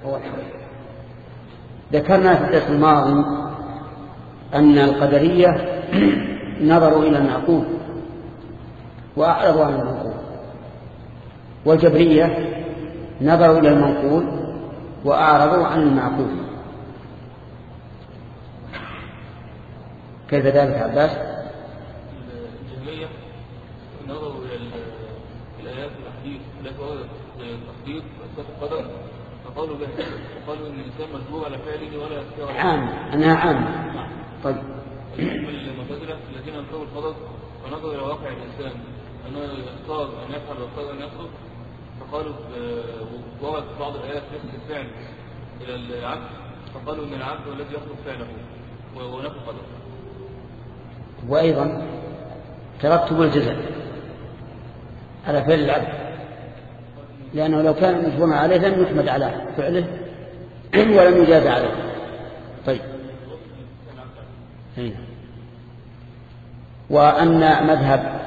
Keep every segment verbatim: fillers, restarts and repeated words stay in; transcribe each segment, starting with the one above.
هو الحق. ذكرنا في الدرس الماضي أن القدرية نظروا إلى المعقول وأعرضوا عن المنقول، والجبرية نظروا إلى المنقول وأعرضوا عن المعقول. كيف ذلك عباس؟ الجهمية نظروا إلى الآيات والأحاديث التي وردت التخطيط وإثبات القدر فقالوا به، وقالوا إن الإنسان مجبور على فعله ولا يستطيع. عام، أنها عام. طيب. المعتزلة الذين أنكروا القدر ونظروا إلى واقع الإنسان أنه يختار أن يفعل ويختار أن يترك، فقالوا ورد بعض الآيات نفس الفعل إلى العبد، فقالوا إن العبد هو الذي يخلق فعله ونفى القدر. وأيضا ترتب الجزاء على فعل العبد، لأنه لو كان مجبورا عليه لم يحمد على فعله ولم يجاز عليه. طيب. هنا. وأن مذهب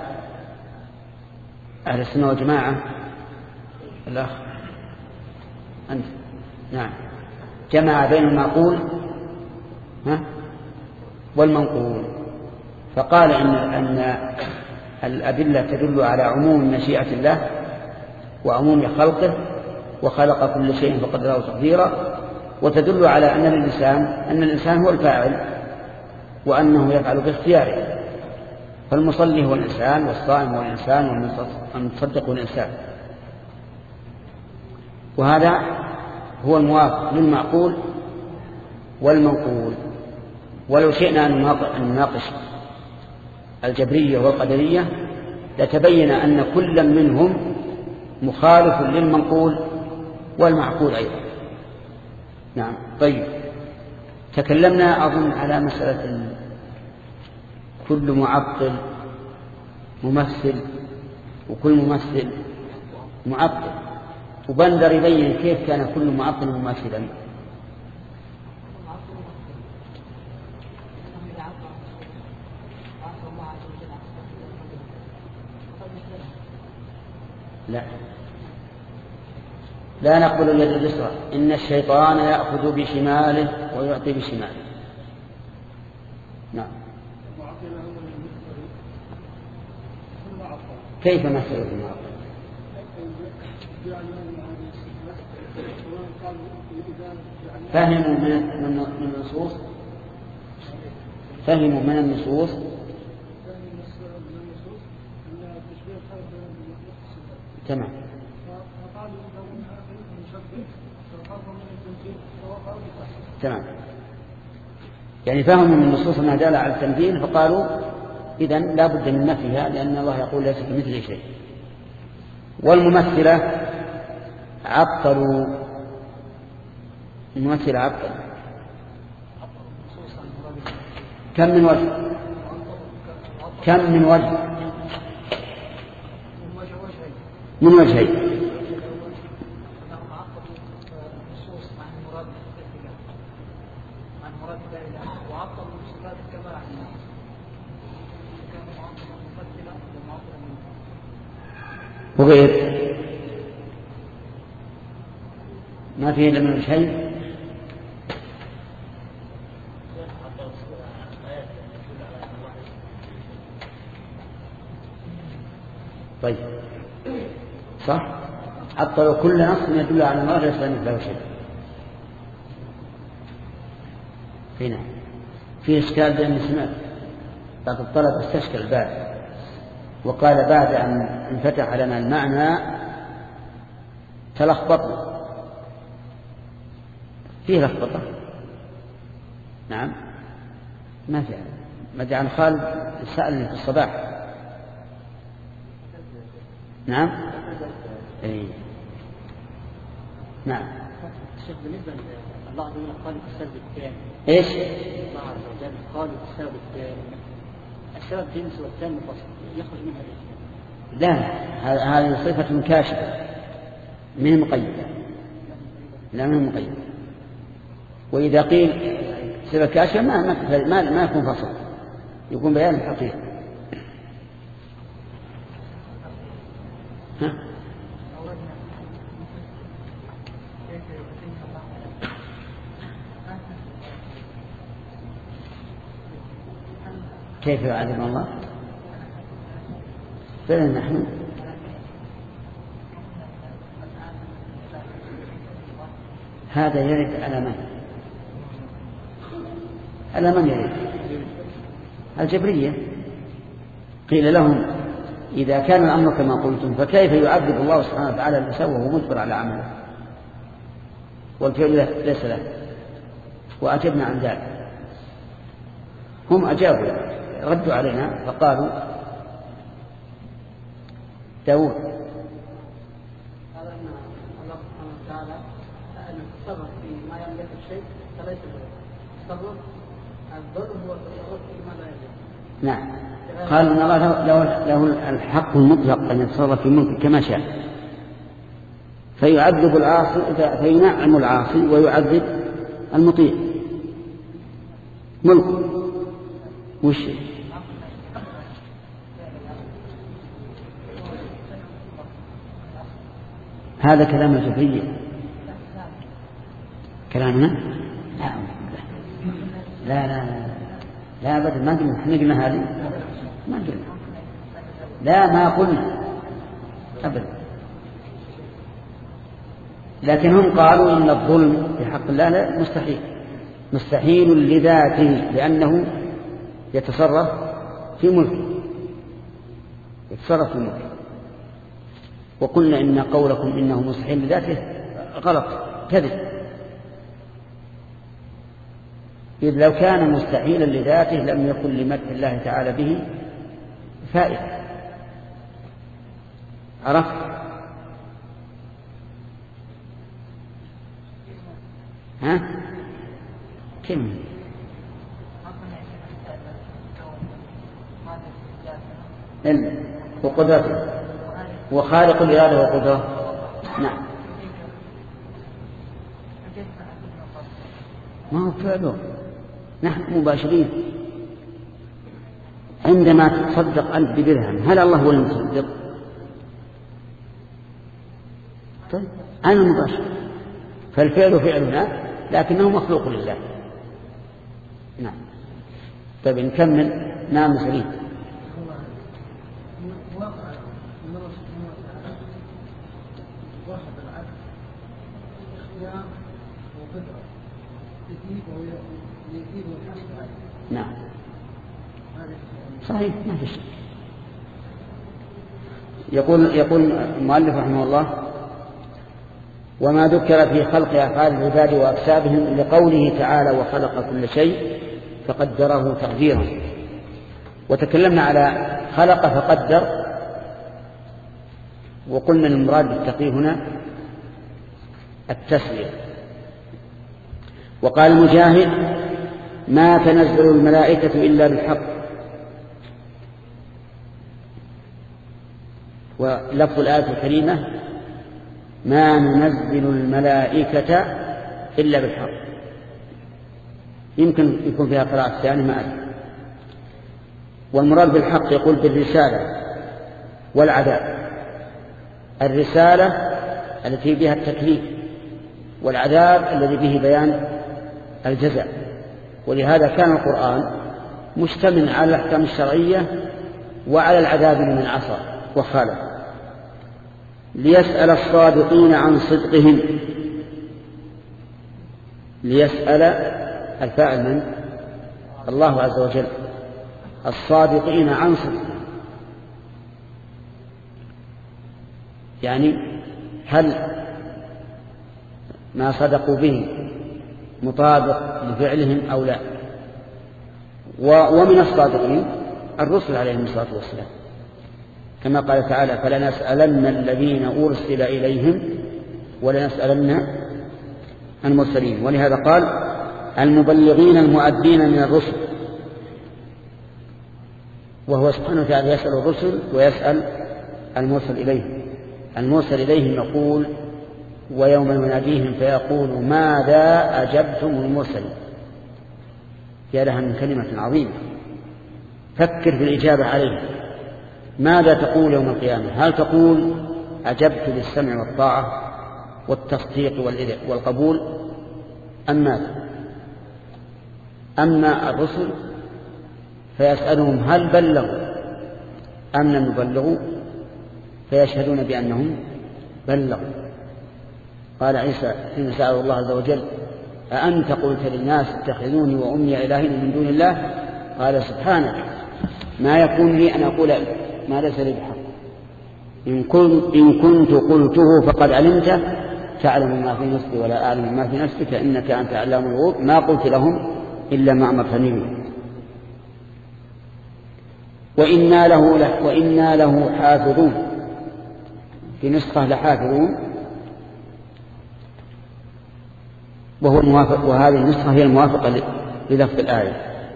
أهل السنة والجماعة الأخ أنت نعم جمع بين المعقول ها والمنقول، فقال إن أن الأدلة تدل على عموم مشيئة الله وعموم خلقه، وخلق كل شيء فقدره تقديرا، وتدل على أن الإنسان أن الإنسان هو الفاعل وأنه يفعل باختياره، فالمصلي هو الإنسان، والصائم هو الإنسان، والمتصدق هو الإنسان. وهذا هو الموافق للمعقول والمنقول. ولو شئنا أن نناقش الجبرية والقدرية لتبين أن كل منهم مخالف للمنقول والمعقول أيضا. نعم. طيب. تكلمنا أظن على مسألة كل معطل ممثل وكل ممثل معطل، وبندر يبين كيف كان كل معطل ممثلا. لا لا نقبل اليد اليسرى، إن الشيطان يأخذ بشماله ويعطي بشماله. نعم. كيف مثل المعطل؟ فهموا من النصوص فهموا من النصوص تمام. تمام. يعني فهموا من النصوص أنها دالة على التمثيل، فقالوا إذن لا بد من نفيها، لأن الله يقول ليس كمثله شيء. والممثلة عطلوا الممثلة عطلوا كم من وجه كم من وجه من وجهين. وغير ما فيه إلا من شيء. طيب صح، عطلوا كل نص يدل على الله ليس مثله شيء. هنا في إشكال بين السمات. بعض الطلبة استشكل بعد وقال بعد أن انفتح لنا المعنى تلخبطنا فيه لخبطة. نعم ما في. مدعي خالد سألني في الصباح. نعم اي نعم. الشيخ بالنسبة الله عز وجل قال في السبب الثاني ايش؟ الله عز وجل قال في السبب الثاني السبب جنس والثاني فصل يخرج منها ايش؟ لا، هذه صفة كاشفة من مقيدة، لا من مقيدة. وإذا قيل صفة كاشفة ما ما ما يكون فصل، يكون بيان الحقيقة. ها؟ كيف يعذب الله؟ فعلا نحن هذا يرد على من؟ على من يرد؟ الجبرية. قيل لهم إذا كان الأمر كما قلتم فكيف يعذب الله سبحانه وتعالى الإنسان وهو مجبر على عمله والفعل ليس له؟ وأجبنا عن ذلك. هم أجابوا ردوا علينا فقالوا داود قال أن الله سبحانه وتعالى أن التصرف فيما يملك الشيء فليس التصرف الظلم هو التصرف فيما لا يملك. نعم. قال إن الله له, له الحق المطلق أن يتصرف في ملكه كما شاء فيعذب العاصي فينعم العاصي ويعذب المطيع ملكه. وش هذا كلام الجبرية كلامنا؟ لا لا لا لا أبدا ما قلنا. احنا قلنا هذه ما قلنا. لا ما قلنا أبدا. لكن هم قالوا إن الظلم في حق الله لا مستحيل مستحيل لذاته لأنه يتصرف في ملكه يتصرف في ملكه. وقلنا إن قولكم إنه مستحيل لذاته غلط كذب. إذ لو كان مستحيلا لذاته لم يكن لمدح الله تعالى به فائدة. عرفت؟ ها؟ كم؟ علم وقدرته وخالق الإرادة والقدرة. نعم. ما هو فعله. نحن مباشرين. عندما تصدق أنت بدرهم هل الله هو المصدق؟ طيب أنا مباشر فالفعل فعلنا لكنه مخلوق لله. نعم. طيب نكمل. نعم سليم. نعم صحيح ما في شيء. يقول يقول المؤلف رحمه الله وما ذكر في خلق أفعال العباد وأكسابهم لقوله تعالى وخلق كل شيء فقدره تقديرا. وتكلمنا على خلق فقدر وقلنا المراد بالتقدير هنا التسوية. وقال مجاهد ما تنزل الملائكة إلا بالحق. ولفظ الآية الكريمة ما ننزل الملائكة إلا بالحق. يمكن يكون فيها قراءة ثانية ما أدري. والمراد بالحق يقول بالرسالة والعذاب. الرسالة التي بها التكليف والعذاب الذي به بيان الجزاء. ولهذا كان القرآن مشتمل على الأحكام الشرعية وعلى العذاب لمن عصى وخالف ليسأل الصادقين عن صدقهم. ليسأل الفاعل من؟ الله عز وجل. الصادقين عن صدقهم يعني هل ما صدقوا به مطابق لفعلهم أو لا. ومن الصادقين الرسل عليهم الصلاة والسلام كما قال تعالى فلنسألن الذين أرسل إليهم ولنسألن المرسلين. ولهذا قال المبلغين المؤدين من الرسل. وهو سبحانه وتعالى يسأل الرسل ويسأل المرسل إليهم. المرسل إليهم يقول ويوم يناديهم فيقول ماذا أجبتم المرسلين. يا لها من كلمة عظيمة. فكر في الإجابة عليه. ماذا تقول يوم القيامة؟ هل تقول أجبت للسمع والطاعة والتصديق والقبول أم ماذا؟ أما الرسل فيسألهم هل بلغوا أم لم يبلغوا فيشهدون بأنهم بلغوا. قال عيسى حين سأل الله عز وجل أأنت قلت للناس اتخذوني وأمي إلهين من دون الله قال سبحانك ما يكون لي أن أقول ما ليس لي بحق إن كنت, إن كنت قلته فقد علمته تعلم ما في نفسي ولا أعلم ما في نفسك إنك أنت علام الغيوب ما قلت لهم إلا ما أمرتني به وإنا له, وإنا له حافظون. في نسخة لحافظون وهو الموافق، وهذه النسخة هي الموافقة للفظ الآية.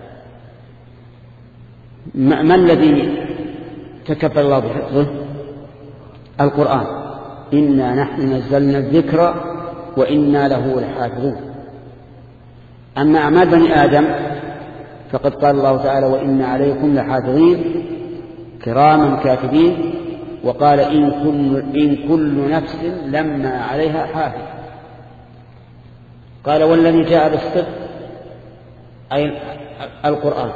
ما الذي تكفل الله بحفظه؟ القرآن إنا نحن نزلنا الذكر وإنا له لحافظون. أما أعمال بني آدم فقد قال الله تعالى وإنا عليكم لحافظين كراما كاتبين وقال إن كل, إن كل نفس لما عليها حافظ. قال والذي جاء بالصدق أي القرآن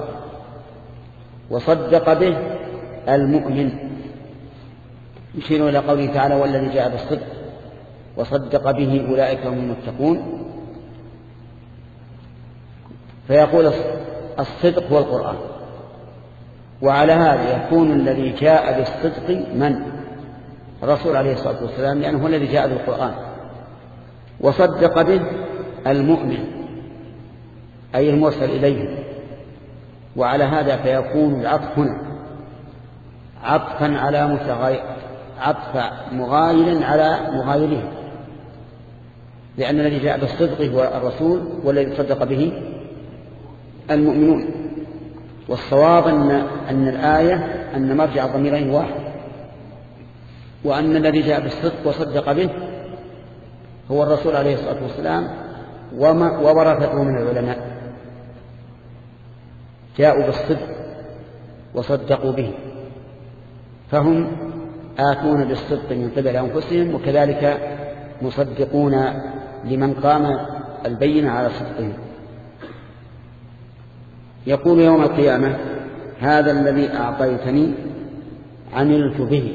وصدق به المؤمن يشير إلى قوله تعالى والذي جاء بالصدق وصدق به أولئك هم المتقون. فيقول الصدق هو القرآن. وعلى هذا يكون الذي جاء بالصدق من؟ الرسول عليه الصلاة والسلام لأنه هو الذي جاء بالقرآن. وصدق به المؤمن أي المرسل إليه. وعلى هذا فيكون العطف هنا عطفا على متغير عطف مغاير على مغايره لأن الذي جاء بالصدق هو الرسول والذي صدق به المؤمنون. والصواب أن, أن الآية أن مرجع الضميرين واحد وأن الذي جاء بالصدق وصدق به هو الرسول عليه الصلاة والسلام وورثته من العلماء جاءوا بالصدق وصدقوا به فهم آتون بالصدق من قبل أنفسهم وكذلك مصدقون لمن قام البينة على صدقهم. يقول يوم القيامة هذا الذي أعطيتني عملت به.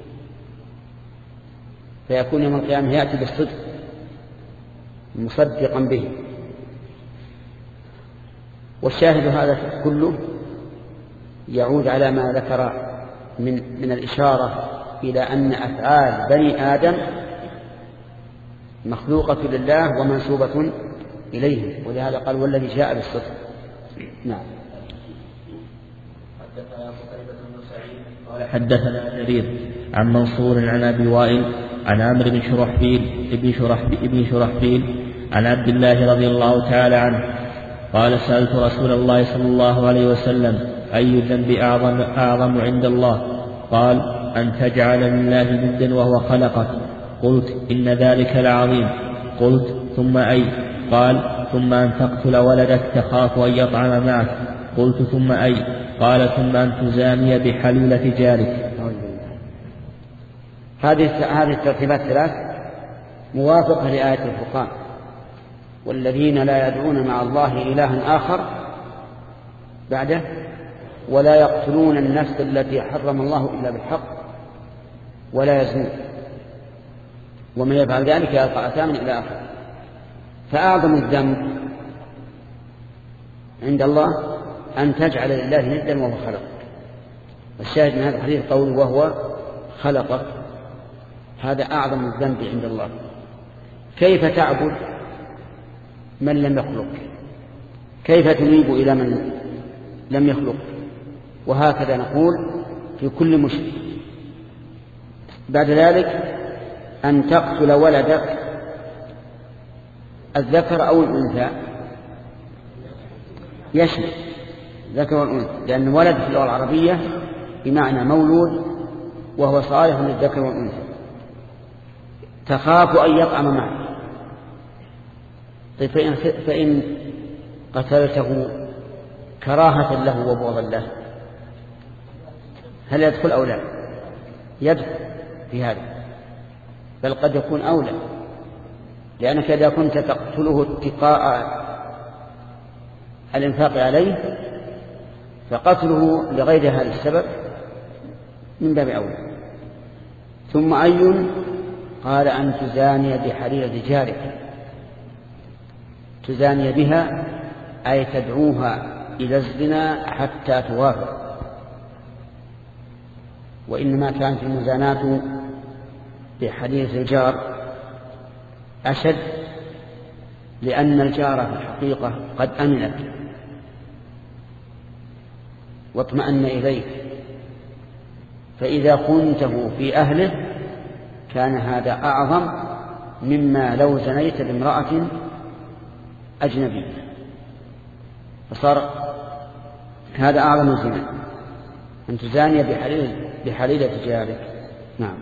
فيكون يوم القيامة يأتي بالصدق مصدقا به. والشاهد هذا كله يعود على ما ذكر من, من الإشارة إلى أن أفعال بني آدم مخلوقة لله ومنسوبة إليه ولهذا قال والذي جاء بالصدق. نعم. حدثنا قتيبة بن سعيد قال حدثنا جرير عن منصور عن أبي وائل عن عمرو بن شرحبيل ابن شرحبيل, ابن شرحبيل عن عبد الله رضي الله تعالى عنه قال سألت رسول الله صلى الله عليه وسلم أي الذنب أعظم, أعظم عند الله؟ قال أن تجعل لله ندا وهو خلقك. قلت إن ذلك لعظيم. قلت ثم أي؟ قال ثم أن تقتل ولدك تخاف أن يطعم معك. قلت ثم أي؟ قال ثم أن تزاني بحليلة جارك. هذه هذه الترتيبات الثلاث موافقة لآية الفرقان والذين لا يدعون مع الله إلها آخر بعده ولا يقتلون النفس التي حرم الله إلا بالحق ولا يزنون ومن يفعل ذلك يلقى أثاما إلى آخره. فأعظم الذنب عند الله أن تجعل لله ندا وهو خلقك. والشاهد من هذا الحديث قول وهو خلقك هذا أعظم الذنب عند الله. كيف تعبد من لم يخلق؟ كيف تنيب إلى من لم يخلق؟ وهكذا نقول في كل مشرك. بعد ذلك أن تقتل ولدك الذكر أو الأنثى يشمل ذكر والأنثى لأن ولد في اللغة العربية بمعنى مولود وهو صالح للذكر والأنثى. تخاف أن يطعم معك طيب فإن, فإن قتلته كراهة له وبغضا له هل يدخل أو لا؟ يدخل في هذا بل قد يكون أولى لأنك إذا كنت تقتله اتقاء الإنفاق عليه فقتله لغير هذا السبب من باب أولى. ثم أي قال أن تزاني بحريرة جارك، تزاني بها أي تدعوها إلى الزنا حتى توافق. وإنما كانت المزاناة بحديث الجار أشد، لأن الجار في الحقيقة قد أمنك واطمأن إليك، فإذا كنته في أهله كان هذا أعظم مما لو زنيت بامرأة أجنبية، فصار هذا أعظم الزنا أن تزاني بحليلة جارك. نعم.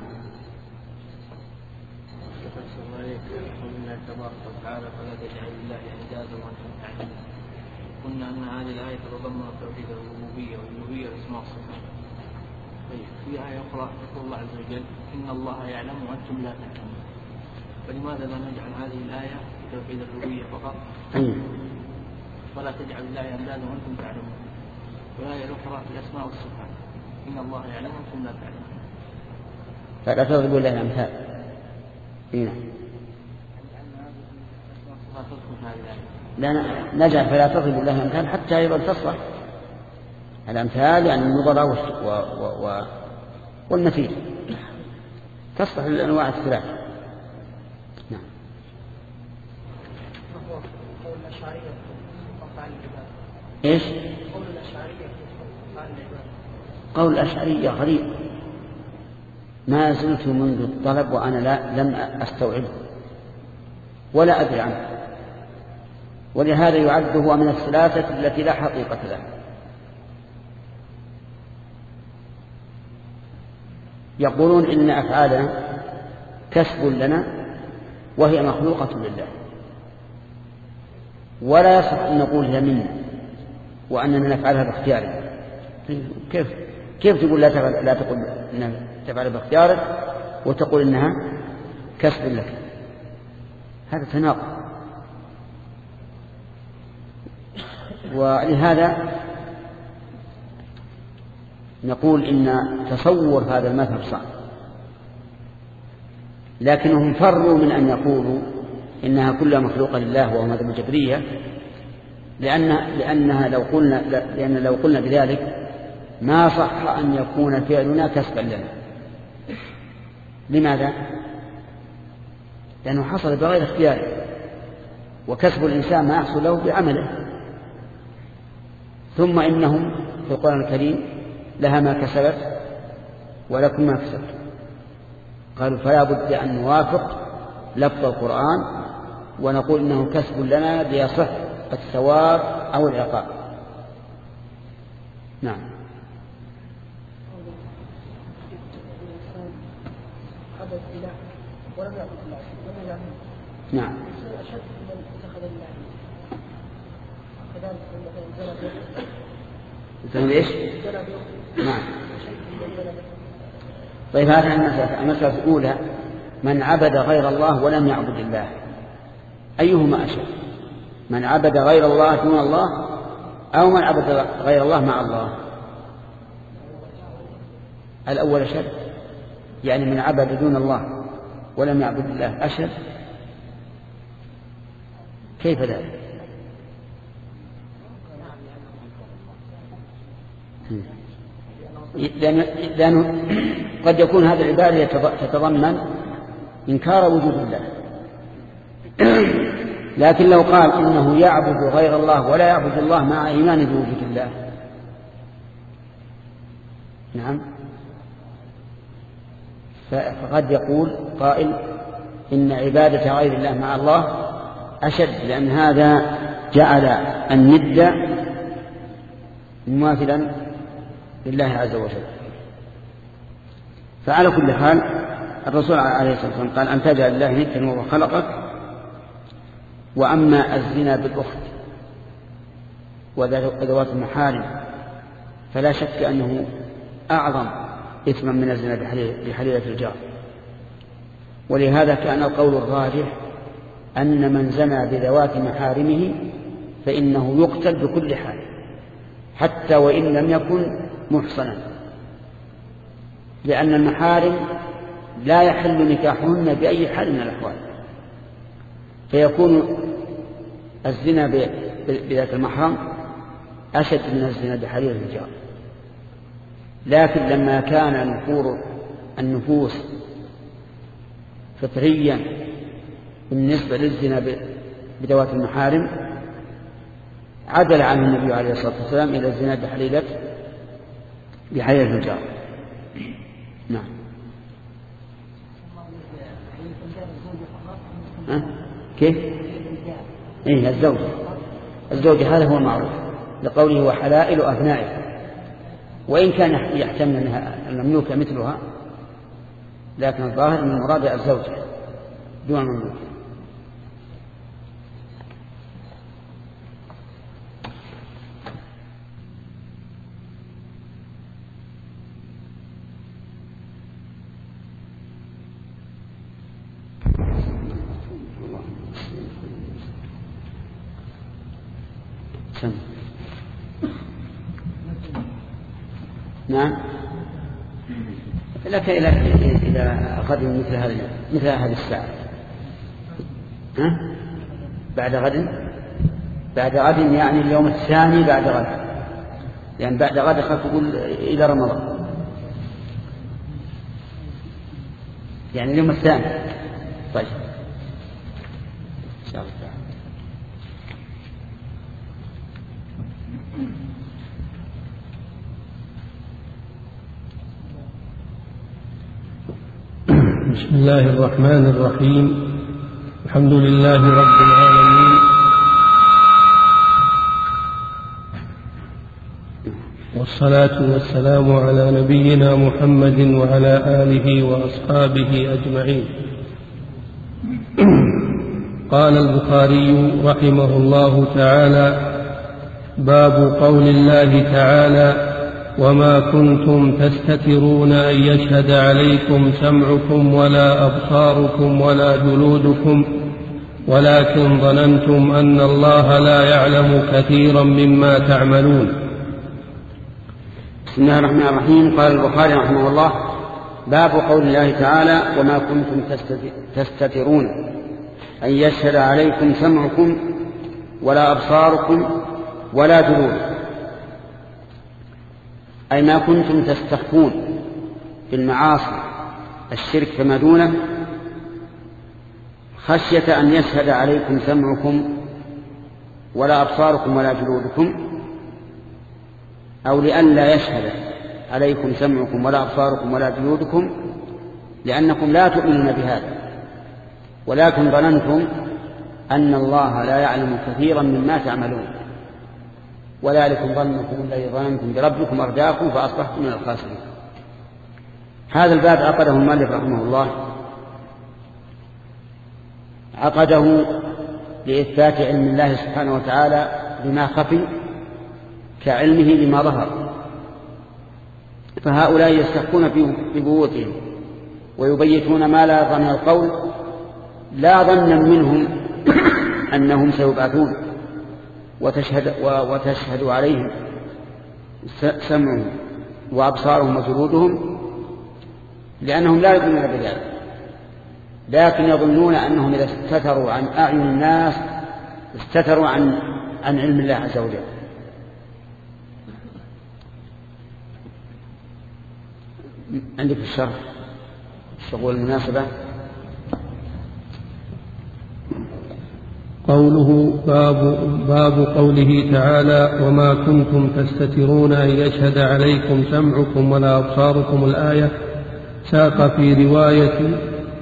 قلنا أن هذه الآية تتضمن توحيد الربوبية والألوهية والأسماء والصفات. في آية أخرى يقول الله عز وجل إن الله يعلم وأنتم لا تعلمون، فلماذا لا نجعل هذه الآية في توحيد الربوبية فقط ولا تجعل الله أندادا وأنتم تعلمون، والآية الأخرى في الأسماء والصفات إن الله يعلم وأنتم لا تعلمون، فلا تضربوا له الأمثال. هنا لا نجعل فلا تضربوا له الأمثال حتى أيضا تصلح الأمثال، يعني النظرة و... و... و... والمثيل تصلح للأنواع الثلاث. نعم. إيش؟ قول الأشعرية غريب، ما زلت منذ الطلب وأنا لا لم أستوعبه ولا أدري عنه، ولهذا يعد هو من الثلاثة التي لا حقيقة لها. يقولون إن أفعالنا كسب لنا وهي مخلوقة لله، ولا يصح أن نقول هي منا وأننا نفعلها باختيارنا. كيف كيف تقول لا تفعل لا تقول إنها تفعل باختيارك وتقول إنها كسب لك؟ هذا تناقض. ولهذا نقول إن تصور هذا المذهب صعب، لكنهم فروا من أن يقولوا إنها كلها مخلوقة لله وهو مذهب الجبرية، لأن لأنها لو قلنا لأن لو قلنا بذلك ما صح أن يكون فعلنا كسبا لنا. لماذا؟ لأنه حصل بغير اختياره، وكسب الإنسان ما يحصل له بعمله. ثم إنهم في القرآن الكريم لها ما كسبت ولكم ما كسبت، قالوا فلا بد أن نوافق لفظ القرآن ونقول إنه كسب لنا ليصح الثواب أو العقاب. نعم. نعم. تقول إيش؟ نعم. طيب هذه المسألة. المسألة الأولى من عبد غير الله ولم يعبد الله، أيهما أشد؟ من عبد غير الله دون الله أو من عبد غير الله مع الله؟ الأول أشد، يعني من عبد دون الله ولم يعبد الله أشد. كيف ذلك؟ لأنه قد يكون هذا العبادة تتضمن إنكار وجود الله، لكن لو قال إنه يعبد غير الله ولا يعبد الله مع إيمان بوجود الله، نعم، فقد يقول قائل إن عبادة غير الله مع الله أشد، لأن هذا جعل الند مماثلا لله عز وجل. فعلى كل حال الرسول عليه الصلاة والسلام قال أن تجعل الله ندا وهو خلقك. وأما الزنا بالأخت وذوات المحارم فلا شك أنه أعظم إثما من الزنا بحليلة الجار، ولهذا كان القول الراجح أن من زنى بذوات محارمه فإنه يقتل بكل حال حتى وإن لم يكن محصنا، لأن المحارم لا يحل نكاحهن بأي حال من الأحوال، فيكون الزنا بذات المحرم أشد من الزنا بحرير الرجال. لكن لما كان نفور النفوس فطريا بالنسبة للزنا بذوات المحارم، عدل عنه النبي عليه الصلاة والسلام إلى الزنا بحليلة بحليل الرجال. نعم. أه؟ كيف؟ إيه الزوج الزوج هذا هو معروف لقوله وحلائل أبنائه، وإن كان يحتمل أنها المملوكة مثلها، لكن الظاهر من المراد الزوج دون المملوك. نعم. لك إلى إلى غد مثل هذا مثل هذه الساعة. ها؟ بعد غد بعد غد يعني اليوم الثاني بعد غد، يعني بعد غد خاف تقول إلى رمضان، يعني اليوم الثاني. طيب إن شاء الله. بسم الله الرحمن الرحيم. الحمد لله رب العالمين، والصلاة والسلام على نبينا محمد وعلى آله وأصحابه أجمعين. قال البخاري رحمه الله تعالى: باب قول الله تعالى: وما كنتم تستترون أن يشهد عليكم سمعكم ولا أبصاركم ولا جلودكم ولكن ظننتم أن الله لا يعلم كثيرا مما تعملون. بسم الله الرحمن الرحيم. قال البخاري رحمه الله: باب قول الله تعالى: وما كنتم تستترون أن يشهد عليكم سمعكم ولا أبصاركم ولا جلودكم، أي ما كنتم تستخفون بالمعاصي الشرك فما دونه خشية أن يشهد عليكم سمعكم ولا أبصاركم ولا جلودكم، أو لئلا يشهد عليكم سمعكم ولا أبصاركم ولا جلودكم لأنكم لا تؤمنون بهذا، ولكن ظننتم أن الله لا يعلم كثيرا مما تعملون، وذلكم ظنكم الذي ظننتم بربكم أرداكم فأصبحتم من الخاسرين. هذا الباب عقده المؤلف رحمه الله، عقده لإثبات علم الله سبحانه وتعالى بما خفي كعلمه بما ظهر، فهؤلاء يستخفون في بيوتهم ويبيتون ما لا يرضى من القول، لا ظنا منهم أنهم سيبعثون وتشهد, وتشهد عليهم سمعهم وأبصارهم وجلودهم، لأنهم لا يؤمنون بذلك، لكن يظنون أنهم إذا استتروا عن أعين الناس استتروا عن, عن علم الله عز وجل. عندك الشرح الشغل المناسبة. قوله باب, باب قوله تعالى: وما كنتم تستترون أن يشهد عليكم سمعكم ولا أبصاركم. الآية ساق في رواية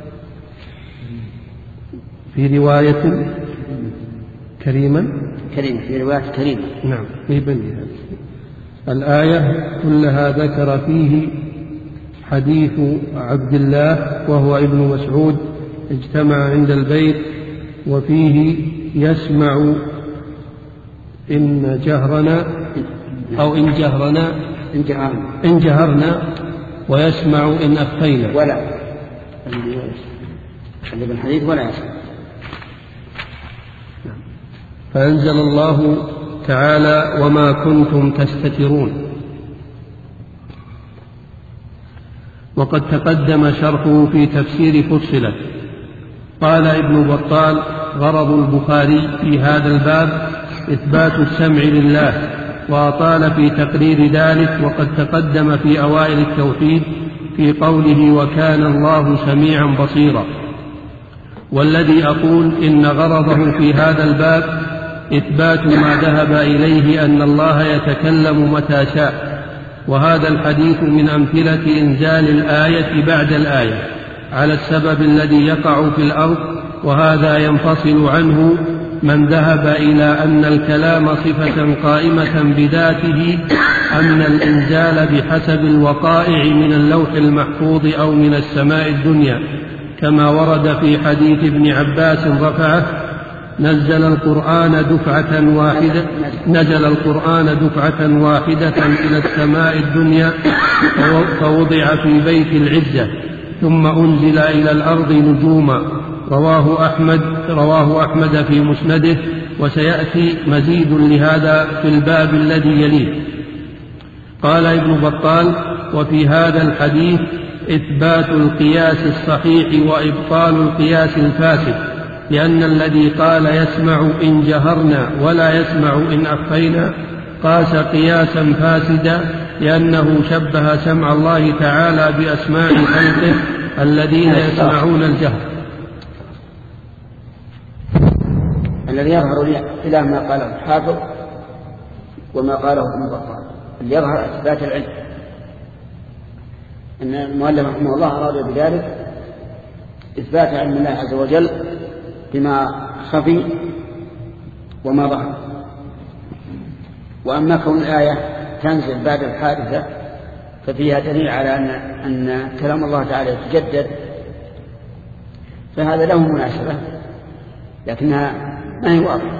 في رواية كريما كريم في رواية كريمة. نعم يبنيها. الآية كلها ذكر فيه حديث عبد الله وهو ابن مسعود اجتمع عند البيت، وفيه يسمع إن جهرنا أو إن جهرنا إن جهرنا ويسمع إن أخفينا. ولا خلي بالحديث ولا يسمع. فأنزل الله تعالى وما كنتم تستترون. وقد تقدم شرحه في تفسير فصلت. قال ابن بطال: غرض البخاري في هذا الباب إثبات السمع لله، وأطال في تقرير ذلك، وقد تقدم في أوائل التوحيد في قوله وكان الله سميعا بصيرا. والذي أقول إن غرضه في هذا الباب إثبات ما ذهب إليه أن الله يتكلم متى شاء، وهذا الحديث من أمثلة إنزال الآية بعد الآية على السبب الذي يقع في الأرض، وهذا ينفصل عنه من ذهب إلى أن الكلام صفة قائمة بذاته، أن الإنزال بحسب الوقائع من اللوح المحفوظ أو من السماء الدنيا، كما ورد في حديث ابن عباس رفعه: نزل القرآن دفعة واحدة نزل القرآن دفعة واحدة إلى السماء الدنيا فوضع في بيت العزة، ثم أنزل إلى الأرض نجوما. رواه أحمد رواه أحمد في مسنده، وسيأتي مزيد لهذا في الباب الذي يليه. قال ابن بطال: وفي هذا الحديث إثبات القياس الصحيح وإبطال القياس الفاسد، لأن الذي قال يسمع إن جهرنا ولا يسمع إن أخفينا قاس قياسا فاسدا، لأنه شبه سمع الله تعالى بأسماء خلقه الذين يسمعون الجهر. الذي يظهر إلى ما قاله الحافظ وما قاله ابن بطال، اللي يظهر إثبات العلم، أن المؤلف رحمه الله أراد بذلك إثبات علم الله عز وجل بما خفي وما ظهر. وأما كون الآية تنزل بعد الحادثة ففيها دليل على أن, أن كلام الله تعالى يتجدد، فهذا له مناسبة، لكنها ما هي واضحة.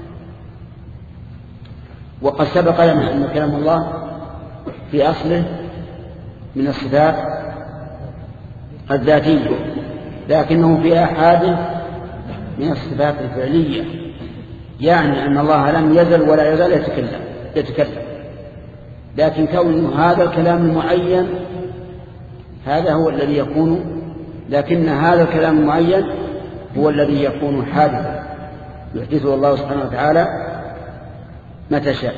وقد سبق لنا أن كلام الله في أصله من الصفات الذاتية، لكنه في أحادث من الصفات الفعلية، يعني أن الله لم يزل ولا يزال يتكلم يتكلم لكن كونه هذا الكلام المعين هذا هو الذي يكون، لكن هذا الكلام المعين هو الذي يكون حادثا يحدثه الله سبحانه وتعالى متى شاء.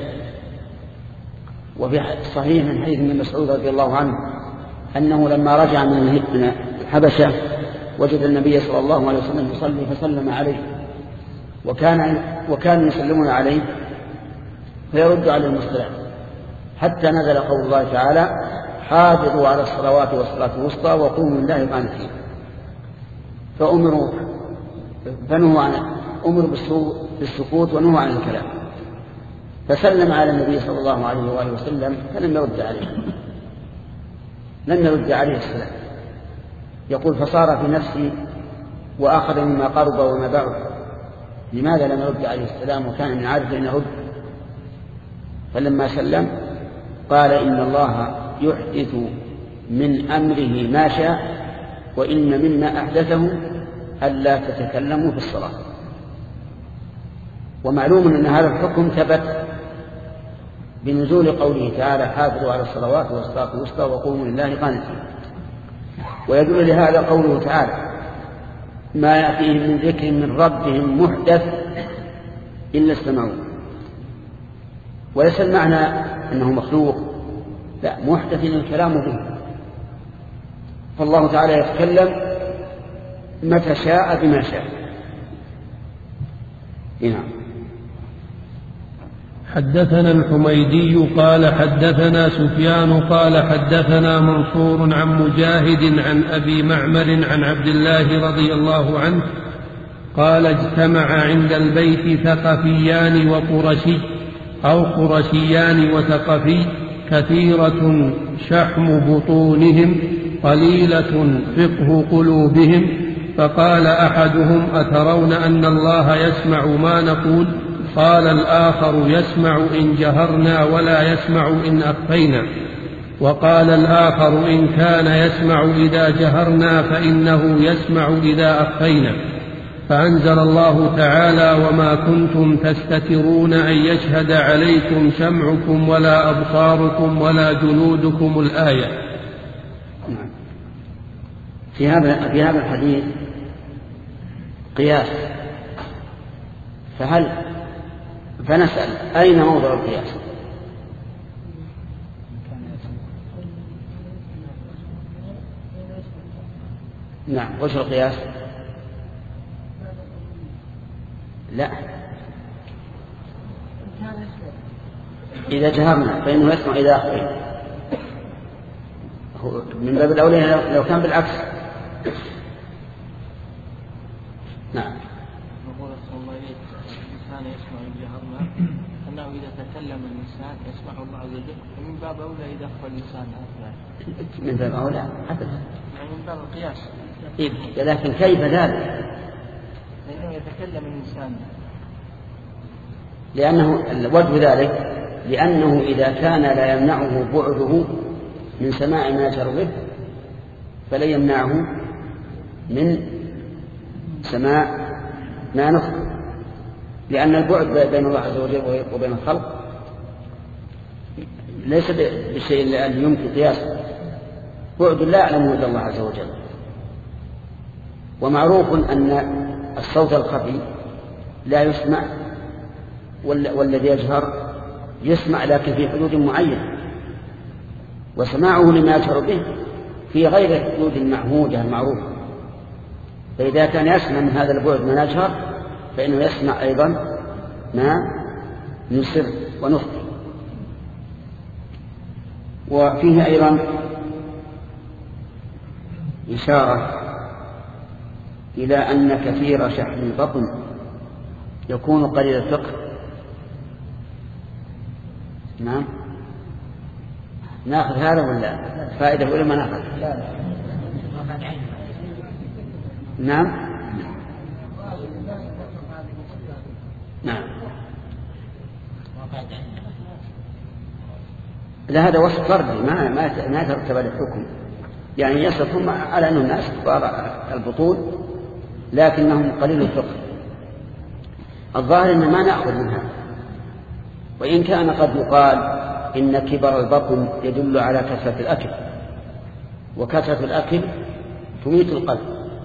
وفي صحيح من حديث ابن مسعود رضي الله عنه أنه لما رجع من الحبشة وجد النبي صلى الله عليه وسلم يصلي فسلم عليه، وكان وكانوا يسلمون عليه فيرد عليهم السلام، حتى نزل قول الله تعالى: حافظوا على الصلوات والصلاة الوسطى وقوموا لله قانتين. فأمروا فنهوا عن أمروا بالسكوت ونهوا عن الكلام، فسلم على النبي صلى الله عليه وآله وسلم فلم يرد عليه لم يرد عليه السلام. يقول: فصار في نفسي وأخذ مما قرب وما بعد، لماذا لم يرد عليه السلام وكان من عادة أن يرد؟ فلما سلم قال: إن الله يحدث من أمره ما شاء، وإن مما أحدثه ألا تتكلموا في الصلاة. ومعلوم أن هذا الحكم ثبت بنزول قوله تعالى: حافظوا على الصلوات والصلاة الوسطى وقوموا لله قانتين. ويدل لهذا قوله تعالى: ما يأتيهم من ذكر من ربهم محدث إلا استمعوه. وليس المعنى أنه مخلوق، لا، محدث الكلام به، فالله تعالى يتكلم متى شاء بما شاء. نعم. حدثنا الحميدي قال حدثنا سفيان قال حدثنا منصور عن مجاهد عن أبي معمر عن عبد الله رضي الله عنه قال: اجتمع عند البيت ثقفيان وقرشي أو قرشيان وثقفي كثيرة شحم بطونهم قليلة فقه قلوبهم، فقال أحدهم: أترون أن الله يسمع ما نقول؟ قال الآخر: يسمع إن جهرنا ولا يسمع إن أخفينا. وقال الآخر: إن كان يسمع إذا جهرنا فإنه يسمع إذا أخفينا. فأنزل الله تعالى: وما كنتم تستترون أن يشهد عليكم سمعكم ولا أبصاركم ولا جلودكم الآية. في هذا في هذا الحديث قياس، فهل فنسأل أين موضع القياس؟ نعم، وش القياس؟ لا، إذا جهرنا فإنه يسمع إذا أخفينا، من باب الأولى لو كان بالعكس. نعم. نقول صلى الله عليه وسلم الإنسان يسمع الجهر، أنه إذا تكلم الإنسان يسمع الله عز وجل، ومن باب أولى إذا أخفى الإنسان هكذا. من باب أولى أبدا، يعني من باب القياس. إيه، لكن كيف ذلك؟ لأنه يتكلم الإنسان، لأنه وجه ذلك لأنه إذا كان لا يمنعه بعده من سماع ما يجهر به فلن يمنعه من سماع ما نطق، لأن البعد بين الله عز وجل وبين الخلق ليس بالشيء الذي يمكن قياسه، بعد لا يعلمه إلا الله عز وجل. ومعروف أن الصوت الخفي لا يسمع، والذي يجهر يسمع لكن في حدود معينة، وسماعه لما يجهر به في غير الحدود المعهودة المعروفة. فإذا كان يسمع من هذا البعد ما يجهر فإنه يسمع أيضا ما يسر ونخفي. وفيه أيضا إشارة إلى أن كثير شحم البطن يكون قليل الفقه. نعم، ناخذ هذا ولا فائدة ولا ما ناخذ؟ نعم نعم. لا، هذا وصف فردي ما ما ما يترتب على الحكم، يعني يصفهم على أنهم ناس كبار البطول لكنهم قليل الفقه. الظاهر أن ما نأخذ منها، وإن كان قد يقال إن كبر البطن يدل على كثرة الأكل، وكثرة الأكل تميت القلب.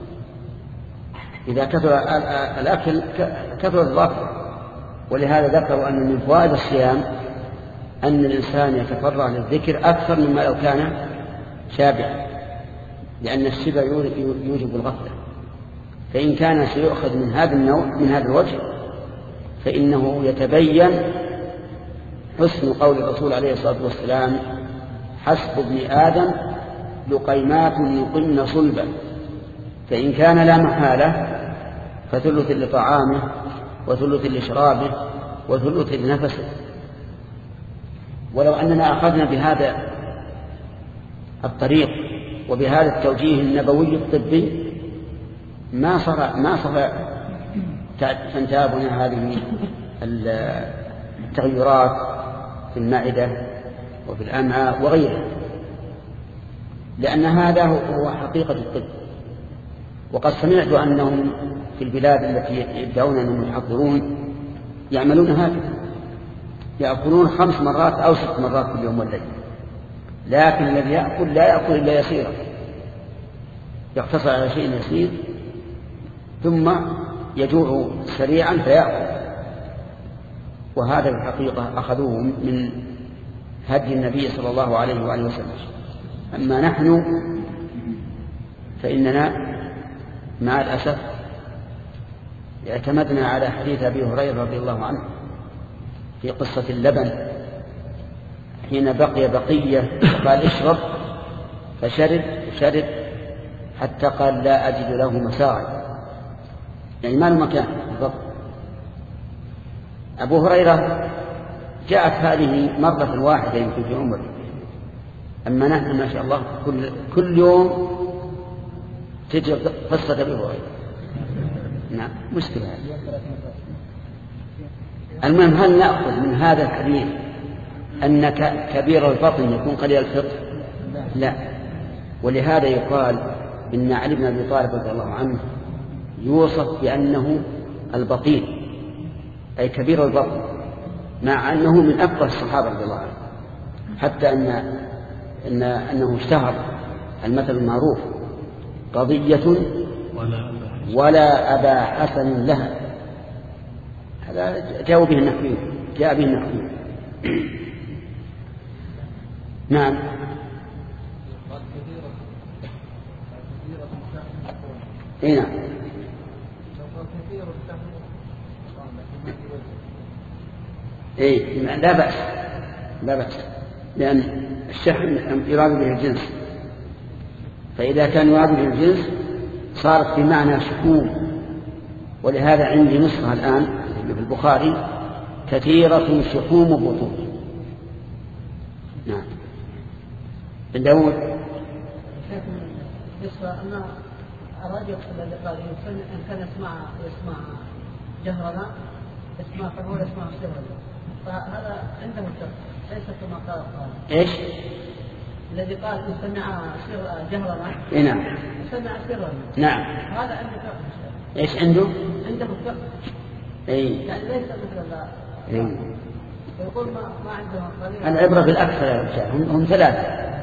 إذا كثر الأكل كثر الظفر، ولهذا ذكروا أن من فوائد الصيام أن الإنسان يتفرغ للذكر أكثر مما لو كان شابعا، لأن الشبع يوجب الغفلة. فإن كان سيؤخذ من هذا النوع من هذا الوجه فإنه يتبين حسن قول الرسول عليه الصلاة والسلام: حسب ابن آدم لقيمات يقمن صلبا، فإن كان لا محالة فثلث لطعامه وثلث لشرابه وثلث لنفسه. ولو أننا أخذنا بهذا الطريق وبهذا التوجيه النبوي الطبي ما صار ما صار تنتابنا هذه التغيرات في المعدة وفي الأمعاء وغيرها، لأن هذا هو حقيقة الطب. وقد سمعت أنهم في البلاد التي يدعون أنهم يحضرون يعملون هكذا، يأكلون خمس مرات أو ست مرات في اليوم والليل، لكن الذي يأكل لا يأكل إلا يسيرا، يقتصر على شيء يسير ثم يجوع سريعا فيأكل. وهذا الحقيقة أخذوه من هدي النبي صلى الله عليه وآله وسلم. أما نحن فإننا مع الأسف اعتمدنا على حديث أبي هريرة رضي الله عنه في قصة اللبن حين بقي بقية قال اشرب، فشرب شرب حتى قال لا أجد له مساعد، يعني ما له مكان بالضبط. أبو هريرة جاءت هذه مرة واحدة يمكن في عمره، أما نحن ما شاء الله كل, كل يوم تجي قصة أبي هريرة. نعم، مشكلة. المهم، هل نأخذ من هذا الحديث أن كبير البطن يكون قليل الفقه؟ لا. ولهذا يقال إن علي بن أبي طالب رضي الله عنه يوصف بأنه البطيء أي كبير البطن، مع أنه من أفقه الصحابة رضي الله عنهم، حتى أن إن أنه اشتهر المثل المعروف: قضية ولا أبا حسن لها. هذا جاء به النحوي جاء به النحوي نعم. اي نعم. اي لا بأس لا بأس، لأن الشحن يراد به الجنس، فإذا كان يراد به الجنس صارت بمعنى شحوم. ولهذا عندي نسخة الآن في البخاري: كثيرة شحوم بطون. نعم. بن داود. أن الرجل الذي قال إن كان يسمع يسمع جهرنا يسمع فهو يسمع سرا، فهذا عنده الشرط ليس كما قال قال إيش؟ الذي قال إن سمع سر جهرنا. إيه نعم. سمع سرا. نعم. هذا عنده فرق. إيش عنده؟ عنده فرق. إيه. يعني ليس مثل الله. إيه. يقول ما ما عندهم قليل. العبرة بالأكثر يا رجال، هم, هم ثلاثة.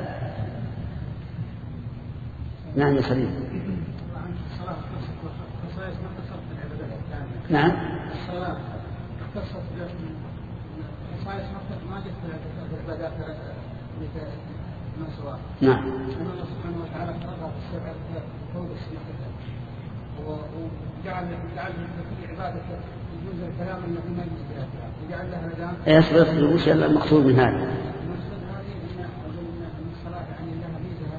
نعم يا سليم. نعم. الصلاة اختصت بالخصائص ما جت بالعبادات المنصوبة. نعم. الله سبحانه وتعالى فرضها في السبع فوق السنة، وجعل جعل في كل عبادة يجوز الكلام الذي ما يجوز به الكلام، وجعل لها نظام. يصبر وش المقصود من هذا؟ المقصود هذه أن الصلاة يعني لها ميزة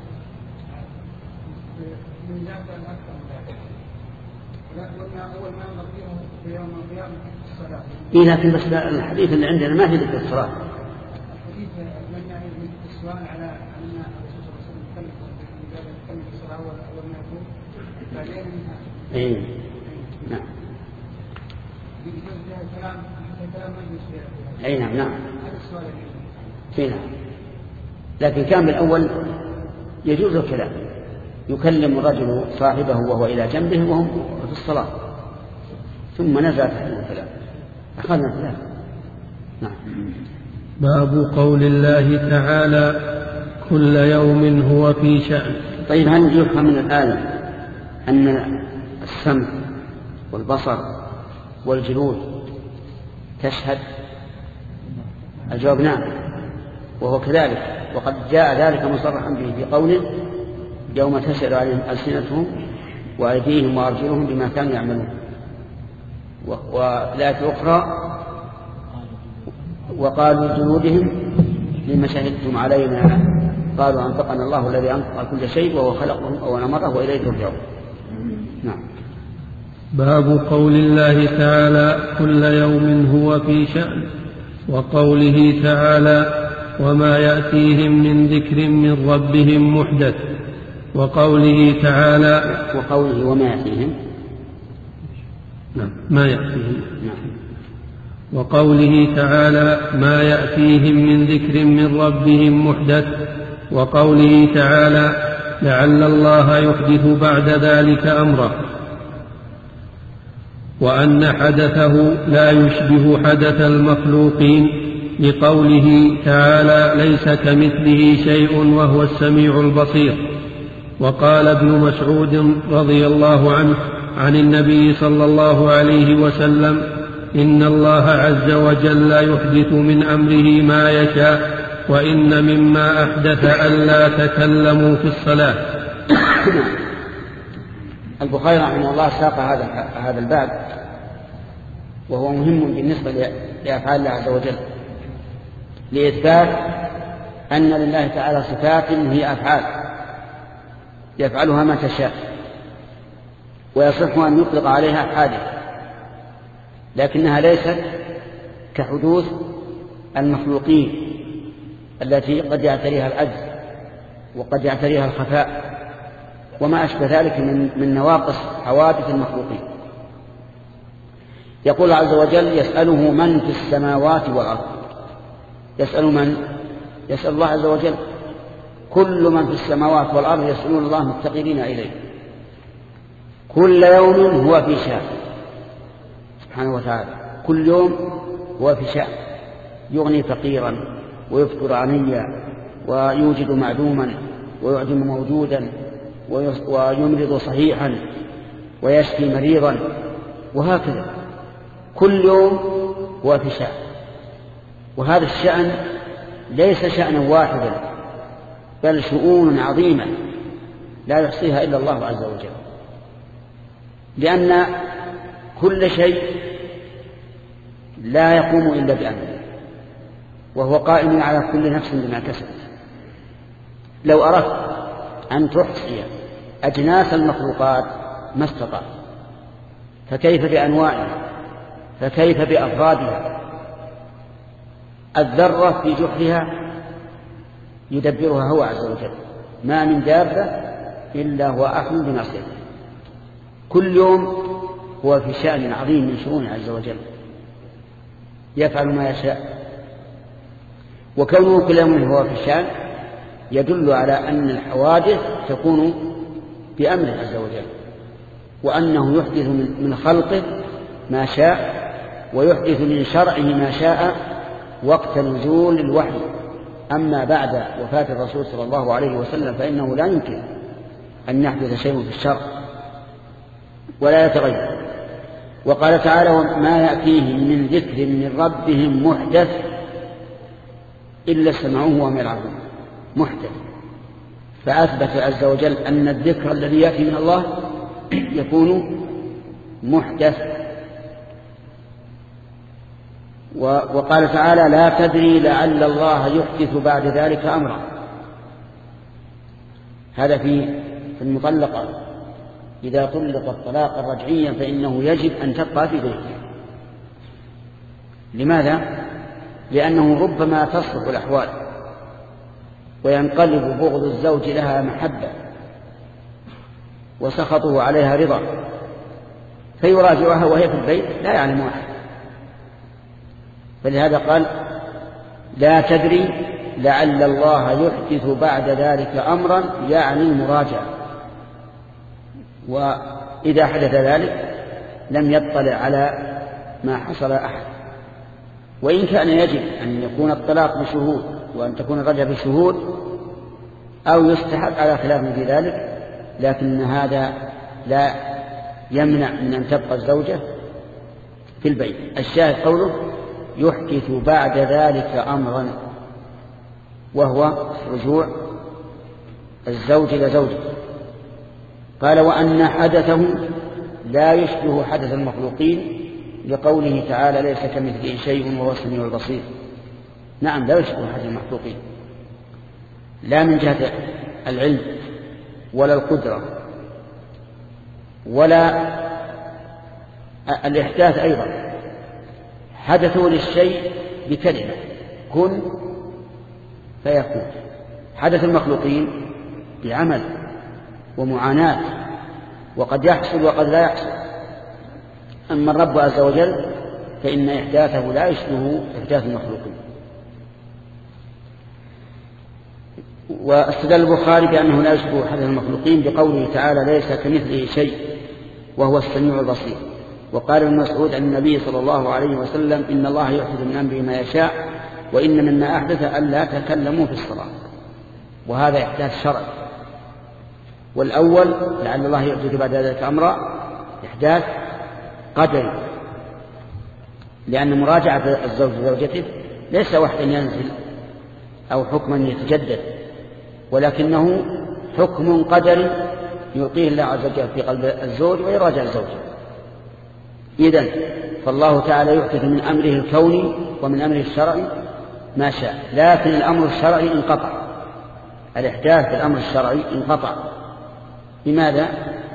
من ذاك الأكثر من ذاك. أول ما ينظر فيه في يوم القيامة الصلاة. إيه لكن بس الحديث اللي عندنا ما في ذكر الصلاة. الحديث من يعني السؤال على أن الرسول صلى الله عليه وسلم يتكلم في الصلاة أول ما يقول بعدين منها. إيه نعم. يجوز فيها الكلام الكلام ما يجوز فيها. أي نعم نعم. هذا السؤال إيه نعم. لكن كان بالأول يجوز الكلام، يكلم الرجل صاحبه وهو إلى جنبه وهم في الصلاة، ثم نزل تحريم الكلام أخذنا الكلام. نعم. باب قول الله تعالى: كل يوم هو في شأن. طيب هل يفهم من الآية أن السمع والبصر والجلود تشهد؟ الجواب نعم، وهو كذلك، وقد جاء ذلك مصرحا به في قوله: يوم تشهد عليهم ألسنتهم وأيديهم وأرجلهم بما كانوا يعملون. وآية أخرى: وقالوا لجلودهم لما شهدتم علينا قالوا أنطقنا الله الذي أنطق كل شيء وهو خلقهم أول مرة وإليه ترجعون. نعم. باب قول الله تعالى: كل يوم هو في شأن، وقوله تعالى: وما يأتيهم من ذكر من ربهم محدث، وقوله تعالى: وقوله وما يأتيهم نعم ما يأتيهم نعم. وقوله تعالى: ما يأتيهم من ذكر من ربهم محدث، وقوله تعالى: لعل الله يحدث بعد ذلك أمرا، وأن حدثه لا يشبه حدث المخلوقين، لقوله تعالى: ليس كمثله شيء وهو السميع البصير. وقال ابن مسعود رضي الله عنه عن النبي صلى الله عليه وسلم: إن الله عز وجل يحدث من أمره ما يشاء، وإن مما أحدث ألا تكلموا في الصلاة. البخاري رحمه الله ساق هذا هذا الباب، وهو مهم بالنسبة لأفعال الله عز وجل، لإثبات أن لله تعالى صفات هي أفعال يفعلها ما تشاء، ويصح أن يطلق عليها حادث، لكنها ليست كحدوث المخلوقين التي قد يعتريها العجز وقد يعتريها الخفاء وما أشبه ذلك من, من نواقص حوادث المخلوقين. يقول عز وجل: يسأله من في السماوات والأرض. يسأل من؟ يسأل الله عز وجل. كل من في السماوات والأرض يسألون الله مفتقرين إليه، كل يوم هو في شأن سبحانه وتعالى، كل يوم هو في شأن، يغني فقيرا ويفطر عنيا ويوجد معدوما ويعدم موجودا ويمرض صحيحا ويشفي مريضا، وهكذا كل يوم هو في شأن. وهذا الشأن ليس شأنا واحدا بل شؤون عظيمة لا يحصيها إلا الله عز وجل، لأن كل شيء لا يقوم إلا بأمره، وهو قائم على كل نفس بما كسبت. لو أردت أن تحصي أجناس المخلوقات ما استطعت، فكيف بأنواعها، فكيف بأفرادها. الذرة في جحرها يدبرها هو عز وجل، ما من دابة إلا هو أخذ بناصيته. كل يوم هو في شأن عظيم من شؤونه عز وجل، يفعل ما يشاء. وكونه كل يوم هو في الشأن يدل على أن الحوادث تكون بأمره عز وجل، وأنه يحدث من خلقه ما شاء ويحدث من شرعه ما شاء وقت نزول الوحي. أما بعد وفاة الرسول صلى الله عليه وسلم فإنه لا يمكن أن يحدث شيء في الشرع ولا يتغير. وقال تعالى: وما يأتيهم من ذكر من ربهم محدث إلا سمعوه وهم يلعبون. محدث، فأثبت عز وجل أن الذكر الذي يأتي من الله يكون محدث. وقال تعالى: لا تدري لعل الله يحدث بعد ذلك أمرا. هذا في المطلقة، إذا طلقت طلاقا رجعيا فإنه يجب أن تبقى في بيتها. لماذا؟ لأنه ربما تصلح الأحوال وينقلب بغض الزوج لها محبة وسخطه عليها رضا، فيراجعها وهي في البيت لا يعلم أحد. فلهذا قال: لا تدري لعل الله يحدث بعد ذلك أمرا، يعني المراجعة. وإذا حدث ذلك لم يطلع على ما حصل أحد. وإن كان يجب أن يكون الطلاق بشهود وأن تكون الرجعة بشهود أو يستحق على خلاف في ذلك، لكن هذا لا يمنع من أن تبقى الزوجة في البيت. الشاهد قوله: يحدث بعد ذلك أمرا، وهو رجوع الزوج إلى زوجه. قال: وأن حدثه لا يشبه حدث المخلوقين، لقوله تعالى: ليس كمثله شيء وهو السميع البصير. نعم، لا يشبه حدث المخلوقين، لا من جهة العلم ولا القدرة ولا الإحداث. أيضا حدثوا للشيء بكلمة كن فيكون. حدث المخلوقين بعمل ومعاناة، وقد يحصل وقد لا يحصل. أما الرب عز وجل فإن إحداثه لا يشبه إحداث المخلوقين. واستدل البخاري بأنه لا يشبه حدث المخلوقين بقوله تعالى: ليس كمثله شيء وهو السميع البصير. وقال ابن مسعود عن النبي صلى الله عليه وسلم: إن الله يحدث من أمره ما يشاء، وإن مما أحدث أن لا تكلموا في الصلاة. وهذا إحداث شرعي. والأول لعل الله يحدث بعد ذلك أمرا إحداث قدري، لأن مراجعة الزوج لزوجته ليس وحدا ينزل أو حكما يتجدد، ولكنه حكم قدري يعطيه الله عز وجل في قلب الزوج ويراجع الزوج. إذن فالله تعالى يحدث من أمره الكوني ومن أمره الشرعي ما شاء، لكن الأمر الشرعي انقطع. الإحداث في الأمر الشرعي انقطع. لماذا؟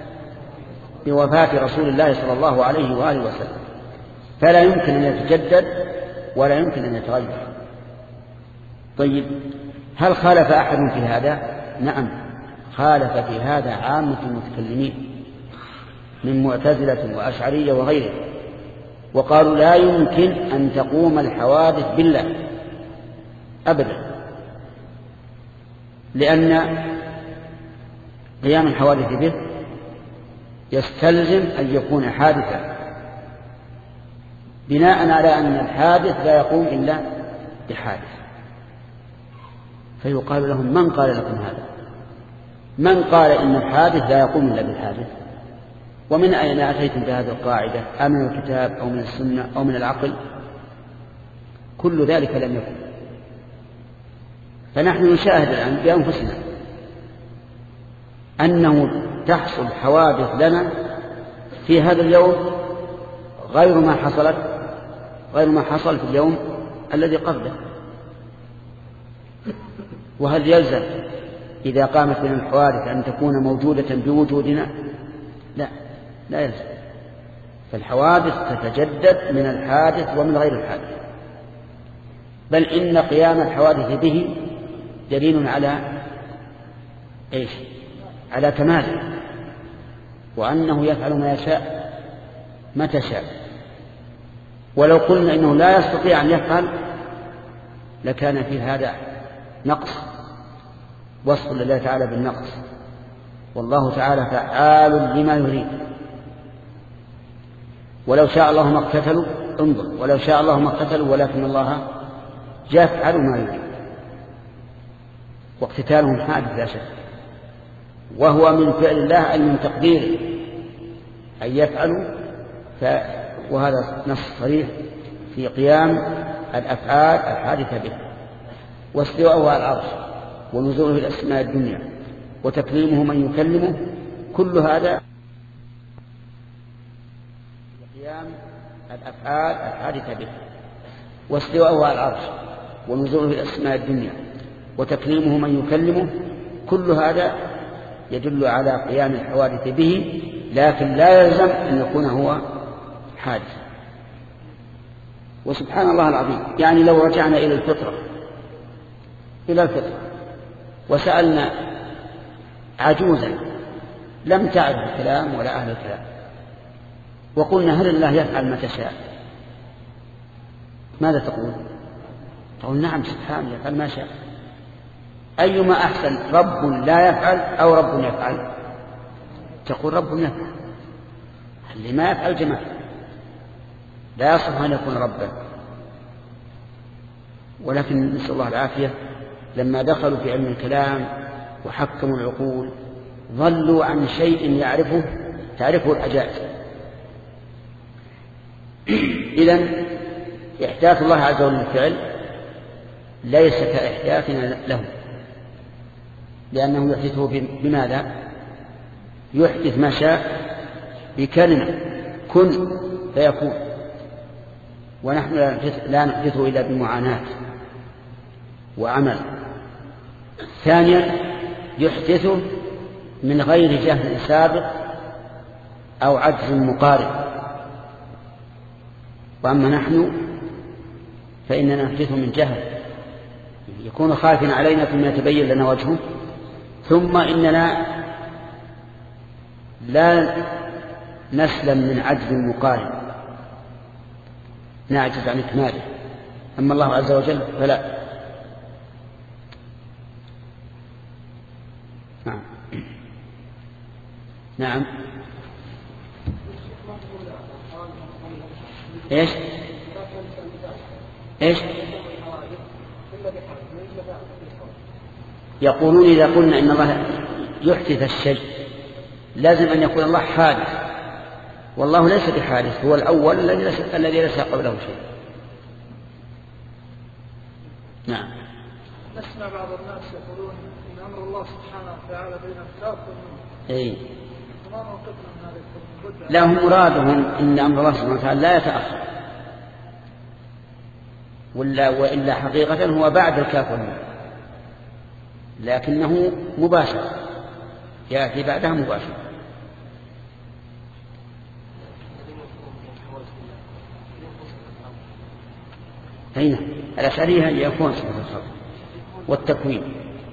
بوفاة رسول الله صلى الله عليه وآله وسلم، فلا يمكن أن يتجدد ولا يمكن أن يتغير. طيب، هل خالف أحد في هذا؟ نعم، خالف في هذا عامة المتكلمين من معتزلة وأشعرية وغيره، وقالوا لا يمكن أن تقوم الحوادث بالله أبدا، لأن قيام الحوادث به يستلزم أن يكون حادثا بناء على أن الحادث لا يقوم إلا بحادث. فيقال لهم من قال لكم هذا؟ من قال إن الحادث لا يقوم إلا بالحادث؟ ومن أين أتيتم بهذه القاعدة؟ أم من الكتاب أو من السنة أو من العقل؟ كل ذلك لم يكن. فنحن نشاهد الآن بأنفسنا أنه تحصل حوادث لنا في هذا اليوم غير ما حصلت غير ما حصل في اليوم الذي قبله. وهل يلزم إذا قامت بنا الحوادث أن تكون موجودة بوجودنا؟ لا، لا يلزم. فالحوادث تتجدد من الحادث ومن غير الحادث، بل إن قيام الحوادث به دليل على إيش؟ على كماله، وأنه يفعل ما يشاء متى شاء. ولو قلنا إنه لا يستطيع أن يفعل لكان في هذا نقص، وصف لله تعالى بالنقص، والله تعالى فعال لما يريد. ولو شاء الله ما اقتتلوا، انظر، ولو شاء الله ما اقتتلوا ولكن الله يفعل ما يريد، واقتتالهم حادث لا شك، وهو من فعل الله أي من تقديره أن يفعلوا. ف... وهذا نص صريح في قيام الأفعال الحادثة به، واستواءه على العرش، ونزوله في الأسماء الدنيا، وتكليمه من يكلمه، كل هذا قيام الأفعال الحادثة به، واستواءه على العرش، ونزوله في الأسماء الدنيا، وتكليمه من يكلمه، كل هذا يدل على قيام الحوادث به، لكن لا يلزم أن يكون هو حادث. وسبحان الله العظيم، يعني لو رجعنا إلى الفطرة إلى الفطرة وسألنا عجوزا لم تعرف الكلام ولا أهل الكلام، وقلنا هل الله يفعل ما تشاء؟ ماذا تقول؟ تقول نعم سبحانه يفعل ما شاء. أيما أحسن، رب لا يفعل أو رب يفعل؟ تقول رب يفعل. اللي ما يفعل جمال، لا يصح أن يكون ربا. ولكن نسأل الله العافية، لما دخلوا في علم الكلام وحكموا العقول ظلوا عن شيء يعرفه تعرفه العجائز. إذن إحداث الله عز وجل للفعل ليس كإحداثنا له، لأنه يحدثه بماذا؟ يحدث ما شاء بكلمة كن فيكون، ونحن لا نحدثه إلا بمعاناة وعمل. ثانيا يحدثه من غير جهل سابق أو عجز مقارب. وأما نحن فإننا نحدثه من جهل، يكون خائفا علينا ثم يتبين لنا وجهه، ثم إننا لا نسلم من عجز مقارب، نعجز عن إكماله. أما الله عز وجل فلا. نعم نعم ايش ايش يقولون إذا قلنا إن الله يحدث الشيء لازم أن يكون الله حادث، والله ليس بحادث، هو الأول الذي ليس قبله شيء. نعم. نسمع بعض الناس يقولون إن أمر الله سبحانه وتعالى بين الكاف والنون. إيه. ما موقفنا من هذا؟ لا، هم مرادهم إن أمر الله سبحانه وتعالى لا يتأخر، ولا وإلا حقيقة هو بعد الكاف والنون، لكنه مباشر، يأتي بعدها مباشر. هنا الأشعرية هي يكون صفة الخلق والتكوين.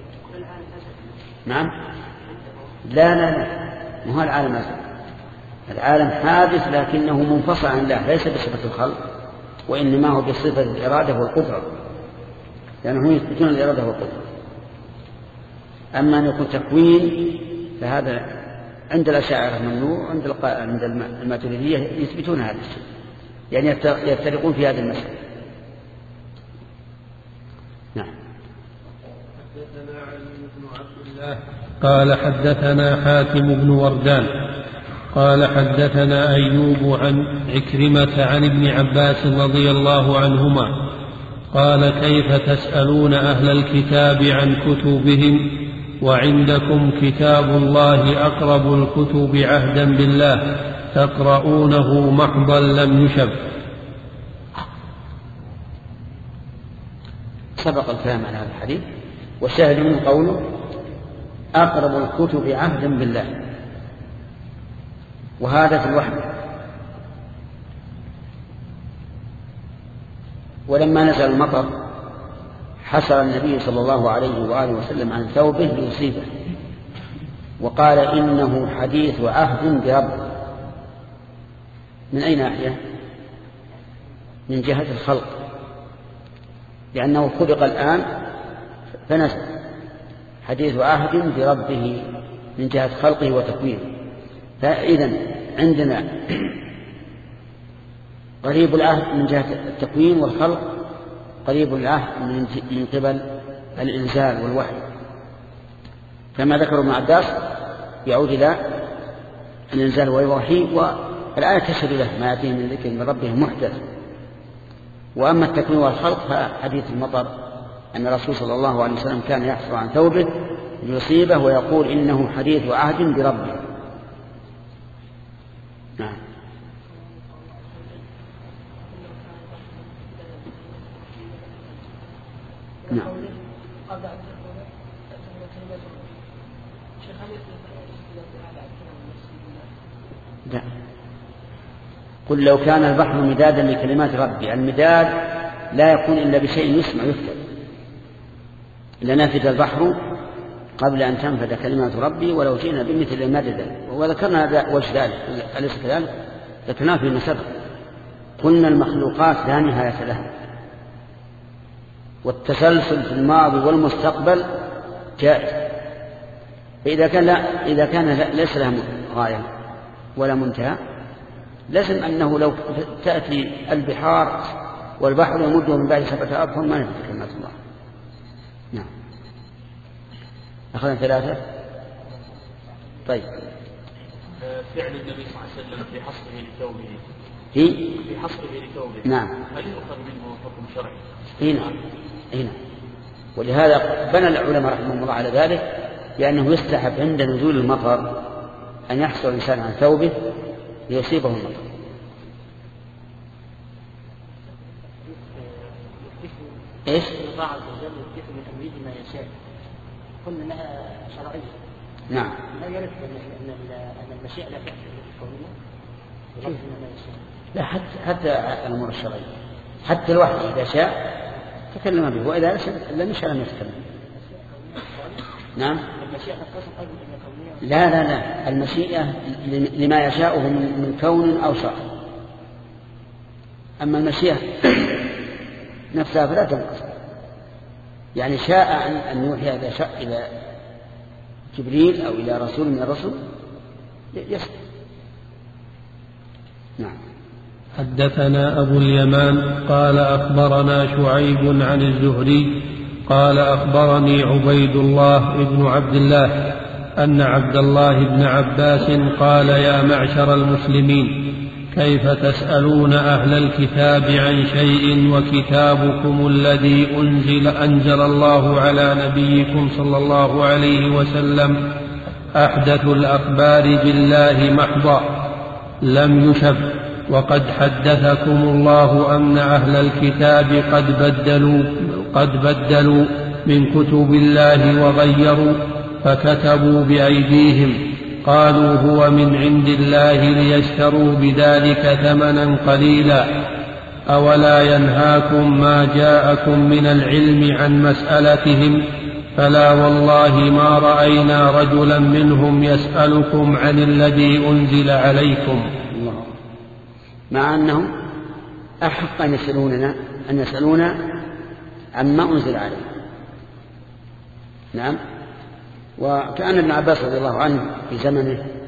نعم. لا لا لا، ما هو العالم أزل. العالم حادث لكنه منفصل عن الله، ليس بصفة الخلق، وإنما هو بصفة الإرادة والقدرة، لأنه يثبتون الإرادة والقدرة. أما أن يكون تكوين فهذا عند الأشاعرة ممنوع، عند عند الماتريدية يثبتون هذا الشيء، يعني يفترقون في هذه المسألة. نعم. حدثنا علي بن عبد الله قال حدثنا حاتم بن وردان قال حدثنا أيوب عن عكرمة عن ابن عباس رضي الله عنهما قال كيف تسألون أهل الكتاب عن كتبهم وعندكم كتاب الله أقرب الكتب عهدا بالله تقرؤونه محضا لم يشب. سبق الكلام عن هذا الحديث، والشاهد من قوله أقرب الكتب عهدا بالله، وهذا في الوحي. ولما نزل المطر حسر النبي صلى الله عليه وآله وسلم عن ثوبه ليصيبه، وقال إنه حديث عهد بربه. من أي ناحية؟ من جهة الخلق، لأنه خلق الآن فنزل، حديث عهد بربه من جهة خلقه وتكوينه. فإذا عندنا قريب العهد من جهة التكوين والخلق، قريب العهد من قبل الإنزال والوحي، كما ذكر ابن عباس يعود إلى الإنزال والوحي، والآية تشهد له ما يأتيه من ذكر من ربه محدث. وأما التكوين والخلق فحديث المطر أن الرسول صلى الله عليه وسلم كان يحصر عن ثوبه ليصيبه ويقول إنه حديث عهد بربه. نعم. نعم. لا. قل لو كان البحر مدادا لكلمات ربي، المداد لا يكون إلا بشيء يسمع يكتب، لنفد البحر قبل أن تنفد كلمات ربي ولو جئنا بمثل مددا. وذكرنا هذا وجه ذلك، أليس كذلك؟ ذكرناه فيما سبق، قلنا المخلوقات لا نهاية لها، والتسلسل في الماضي والمستقبل جائز. فإذا كان لا إذا كان ليس لها غاية ولا منتهى، لازم أنه لو تأتي البحار والبحر يمده من بعد سبعة أبحر ما نفد كلمات الله. نعم. أخذنا ثلاثة. طيب. فعل النبي صلى الله عليه وسلم في حصره لثوبه في في حصره لثوبه نعم. هل يؤخذ منه حكم شرعي؟ هنا هنا ولهذا بنى العلماء رحمهم الله على ذلك، لأنه يستحب عند نزول المطر أن يحصل الإنسان عن ثوبه ليصيبه المطر. إيش؟ الله عز وجل يكتب من أمره ما يشاء، قلنا أنها شرعية. نعم. لا يرد أن أن المشيئة لا تأتي بالكونية ولكن ما يشاء. لا، حتى حتى الأمور الشرعية، حتى الوحي إذا شاء تكلم به، وإذا لم يشاء لم يتكلم. نعم. المشيئة تنقسم أيضا إلى كونية. لا لا لا، المشيئة لما يشاءه من كون أو شرع. أما المشيئة نفسها فلا تنقسم. يعني شاء أن يوحي إذا شاء إلى جبريل أو إلى رسول من الرسل يسر. نعم. حدثنا أبو اليمان قال أخبرنا شعيب عن الزهري قال أخبرني عبيد الله بن عبد الله أن عبد الله بن عباس قال يا معشر المسلمين كيف تسألون أهل الكتاب عن شيء وكتابكم الذي أنزل أنزل الله على نبيكم صلى الله عليه وسلم أحدث الأخبار بالله محضا لم يشب، وقد حدثكم الله أن أهل الكتاب قد بدلوا قد بدلوا من كتب الله وغيروا فكتبوا بأيديهم، قالوا هو من عند الله ليشتروا بذلك ثمنا قليلا. أولا ينهاكم ما جاءكم من العلم عن مسألتهم؟ فلا والله ما رأينا رجلا منهم يسألكم عن الذي أنزل عليكم. الله. مع أنهم أحق أن يسألوننا أن يسألونا عما أنزل عليه. نعم. وكأن ابن عباس رضي الله عنه في زمنه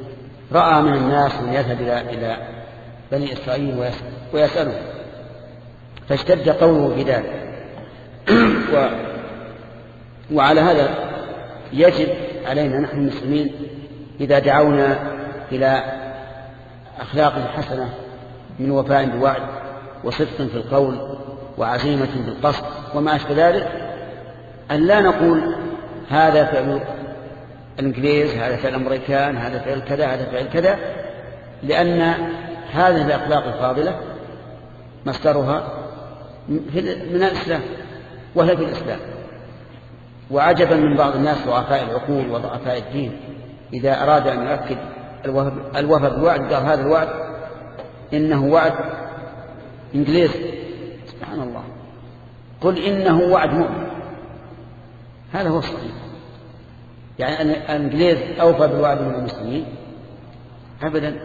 رأى من الناس من يذهب إلى بني إسرائيل ويسأله، فاشتد قوله في ذلك. و... وعلى هذا يجب علينا نحن المسلمين إذا دعونا إلى أخلاق حسنة من وفاء بالوعد وصدق في القول وعزيمة بالقصد وما أشبه ذلك، أن لا نقول هذا فعل الإنجليز، هذا فعل الأمريكان، هذا فعل كذا، هذا فعل كذا، لأن هذه الأخلاق الفاضلة مصدرها من الإسلام وهي في الإسلام. وعجبا من بعض الناس ضعفاء العقول وضعفاء الدين إذا أراد أن يؤكد الوفاء بالوعد قال هذا الوعد إنه وعد إنجليزي. سبحان الله، قل إنه وعد مؤمن، هذا هو الصحيح. يعني أن الإنجليز أوفى بالوعد من المسلمين أبدا.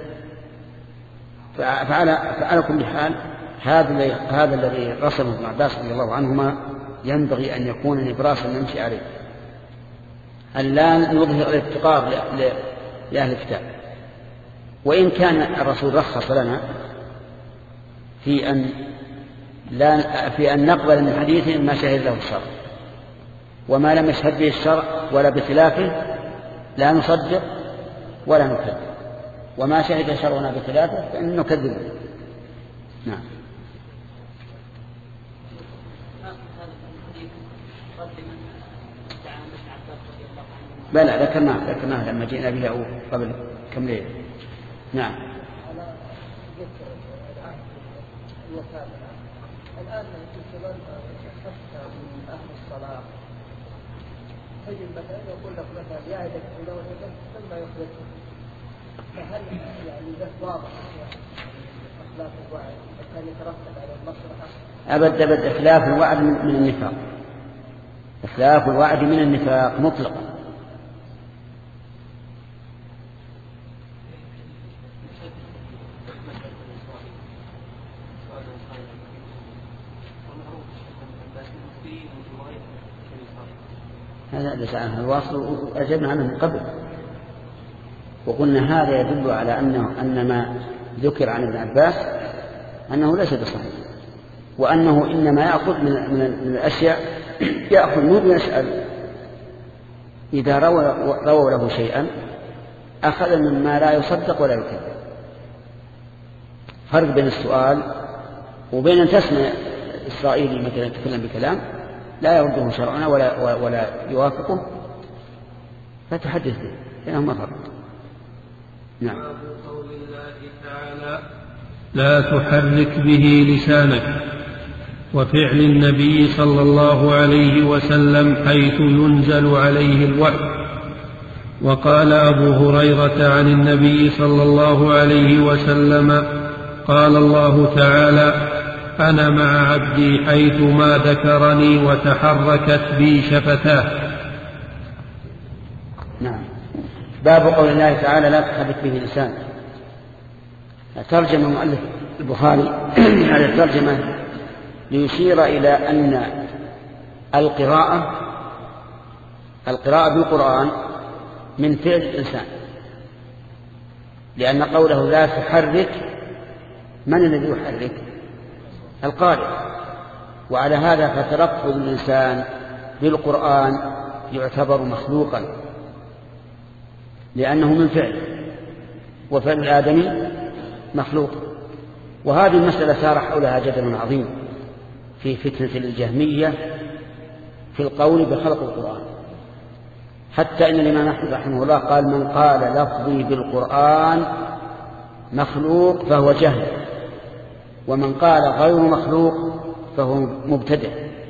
فعلى فعلى كل حال هذا هذا الذي رسمه ابن عباس رضي الله عنهما ينبغي أن يكون نبراسا نمشي عليه، أن لا نظهر الافتقار لأهل الكتاب. وإن كان الرسول رخص لنا في أن لا في أن نقبل من حديث ما شهد له الشرع، وما لم يشهد به الشرع ولا بخلافه لا نصدق ولا نكذب، وما شهد شرعنا بخلافه فإن نكذبه. نعم. بلى ذكرناه ذكرناه لما جئنا به أو قبل كم ليلة. نعم. الآن في شباب يخشى من أهل الصلاة تجد مثلا يقول لك مثلا يعدك إلى وجهك ثم يخرجك، فهل يعني ذات واضح أخلاق الوعد كان يترتب على المصلحة؟ أبد أبد إخلاف الوعد من النفاق، إخلاف الوعد من النفاق مطلقا. هذا ليس عنه الواصل، وأجبنا عنه من قبل وقلنا هذا يدل على أنه أن ما ذكر عن ابن عباس أنه ليس بصحيح، وأنه إنما يأخذ من, من الأشياء يأخذ مو يسأل. إذا رووا رو له شيئا أخذ مما لا يصدق ولا يكذب. فرق بين السؤال وبين أن تسمع إسرائيلي مثلا يتكلم بكلام لا يرده شرعنا ولا, ولا يوافقه فتحدث به، بينهما فرق. نعم. قول الله تعالى لا تحرك به لسانك، وفعل النبي صلى الله عليه وسلم حيث ينزل عليه الوحي. وقال أبو هريرة عن النبي صلى الله عليه وسلم قال الله تعالى أنا مع عبدي حيث ما ذكرني وتحركت بي شفتاه. نعم. باب قول الله تعالى لا تحرك به لسانك. ترجم مؤلف البخاري هذه الترجمة ليشير إلى أن القراءة القراءة بالقرآن من فعل الإنسان، لأن قوله لا تحرك، من الذي يحرك؟ القارئ. وعلى هذا فتلفظ الإنسان بالقرآن يعتبر مخلوقا لأنه من فعل، وفعل الآدمي مخلوق. وهذه المسألة سار حولها جدل عظيم في فتنة الجهمية في القول بخلق القرآن، حتى إن الإمام أحمد رحمه الله قال من قال لفظي بالقرآن مخلوق فهو جهل، ومن قال غير مخلوق فهو مبتدع.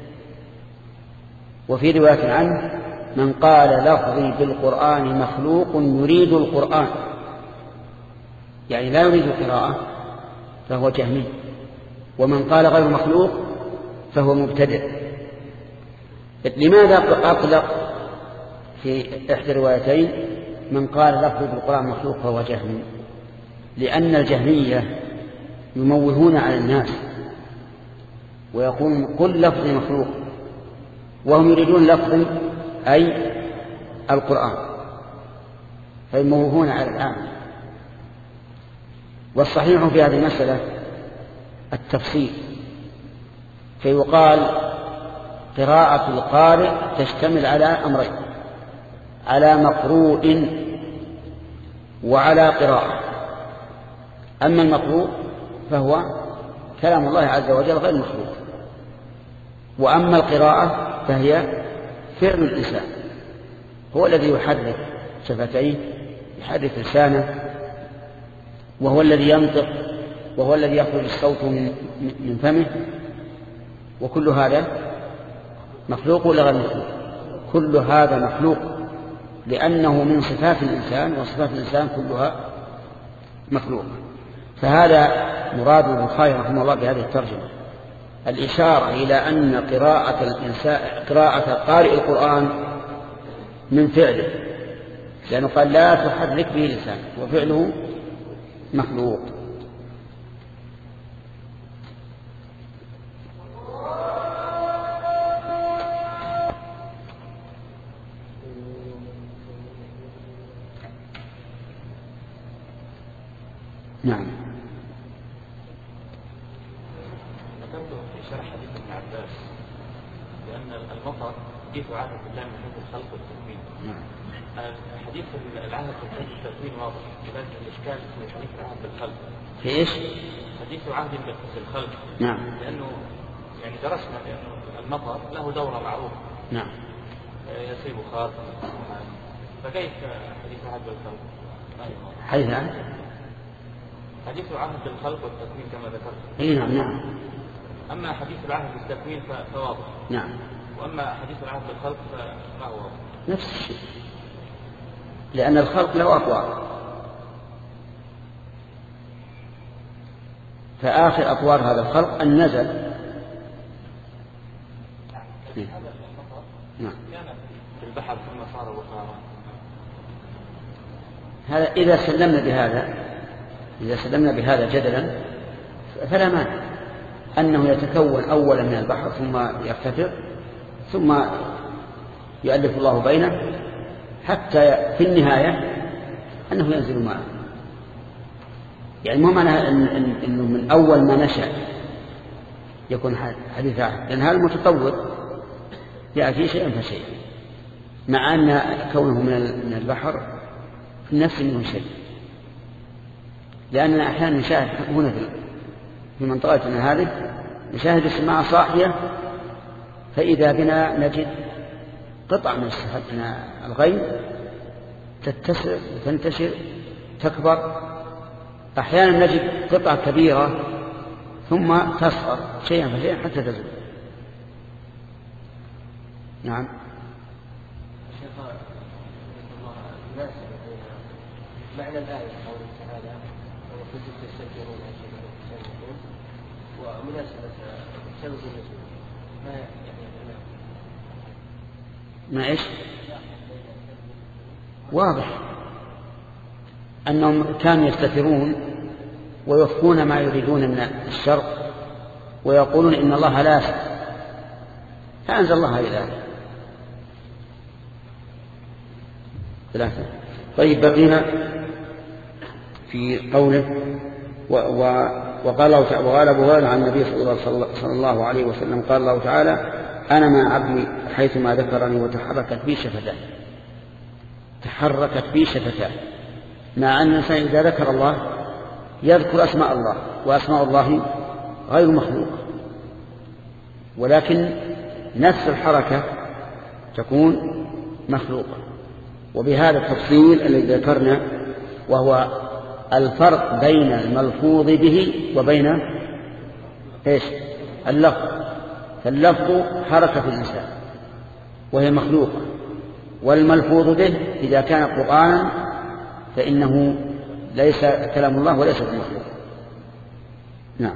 وفي رواية عنه من قال لفظي بالقرآن مخلوق يريد القرآن، يعني لا يريد القراءة فهو جهمي، ومن قال غير مخلوق فهو مبتدع. لماذا أطلق في إحدى الروايتين من قال لفظي بالقرآن مخلوق فهو جهمي؟ لأن الجهمية يموهون على الناس ويقولون كل لفظ مخلوق، وهم يريدون لفظ أي القرآن، فيموهون على العام والصحيح في هذه المسألة التفصيل، فيقال قراءة القارئ تشتمل على أمرين: على مقروء وعلى قراءة. أما المقروء فهو كلام الله عز وجل غير مخلوق، وأما القراءة فهي فعل الإنسان، هو الذي يحرك شفتيه، يحرك لسانه، وهو الذي ينطق، وهو الذي يخرج الصوت من فمه، وكل هذا مخلوق ولا غير مخلوق؟ كل هذا مخلوق، لأنه من صفات الإنسان، وصفات الإنسان كلها مخلوق. فهذا مراد البخاري رحمه الله بهذه الترجمة، الإشارة إلى أن قراءة الإنسان قراءة قارئ القرآن من فعله، لأنه قال لا تحرك به لسانك، وفعله مخلوق. نعم. ذكرت في شرح حديث ابن عباس بأن المطر حديث عهد بالله من حيث الخلق والتكوين. نعم. حديث العهد من حيث التكوين واضح، ولكن الإشكال في حديث العهد بالخلق. في إيش؟ حديث عهد بالخلق. نعم. لأنه يعني درسنا بأن المطر له دورة معروفة. نعم. يصيب خاص، فكيف حديث عهد بالخلق؟ حديث عهد؟ حديث العهد بالخلق والتكوين كما ذكرت. اي نعم نعم. اما حديث العهد بالتكوين فواضح. نعم. واما حديث العهد بالخلق فما هو واضح. نفس الشيء، لان الخلق له اطوار، فاخر اطوار هذا الخلق النزل. نعم. كان في البحر ثم صار بخارا. هذا اذا سلمنا بهذا إذا سلمنا بهذا جدلا فلا مانع أنه يتكون أولا من البحر ثم يرتفع ثم يؤلف الله بينه حتى في النهاية أنه ينزل معه. يعني مو معنى أنه من أول ما نشأ يكون حديث عهد، لأن هذا المتطور يأتي شيئا فشيئا، مع أن كونه من البحر في النفس منه شيء، لأننا أحيانا نشاهد هنا في منطقتنا هذه نشاهد السماء صاحية، فإذا بنا نجد قطع من الغيم تتسع وتنتشر تكبر، أحيانا نجد قطع كبيرة ثم تصغر شيئا فشيئا حتى تزول. نعم. معنى الآية قوله تعالى وكنتم تستكبرون عن شيء تستكبرون، ومناسبة سبب النزول ما يعني ما إيش؟ واضح أنهم كانوا يستترون ويخفون ما يريدون من الشر ويقولون إن الله لا يسع، فأنزل الله هذه الآية. ثلاثة. طيب بقينا في قوله و و وقال وقال أبو هريرة عن النبي صلى الله عليه وسلم قال الله تعالى أنا مع عبدي حيثما ذكرني وتحركت بي شفتاه. تحركت بي شفتاه، مع أن الإنسان إذا ذكر الله يذكر أسماء الله، وأسماء الله غير مخلوقة، ولكن نفس الحركة تكون مخلوقة. وبهذا التفصيل الذي ذكرنا وهو الفرق بين الملفوظ به وبين إيش؟ اللفظ. فاللفظ حركة الإنسان وهي مخلوقة، والملفوظ به إذا كان قرآنا فإنه ليس كلام الله وليس بمخلوق. نعم.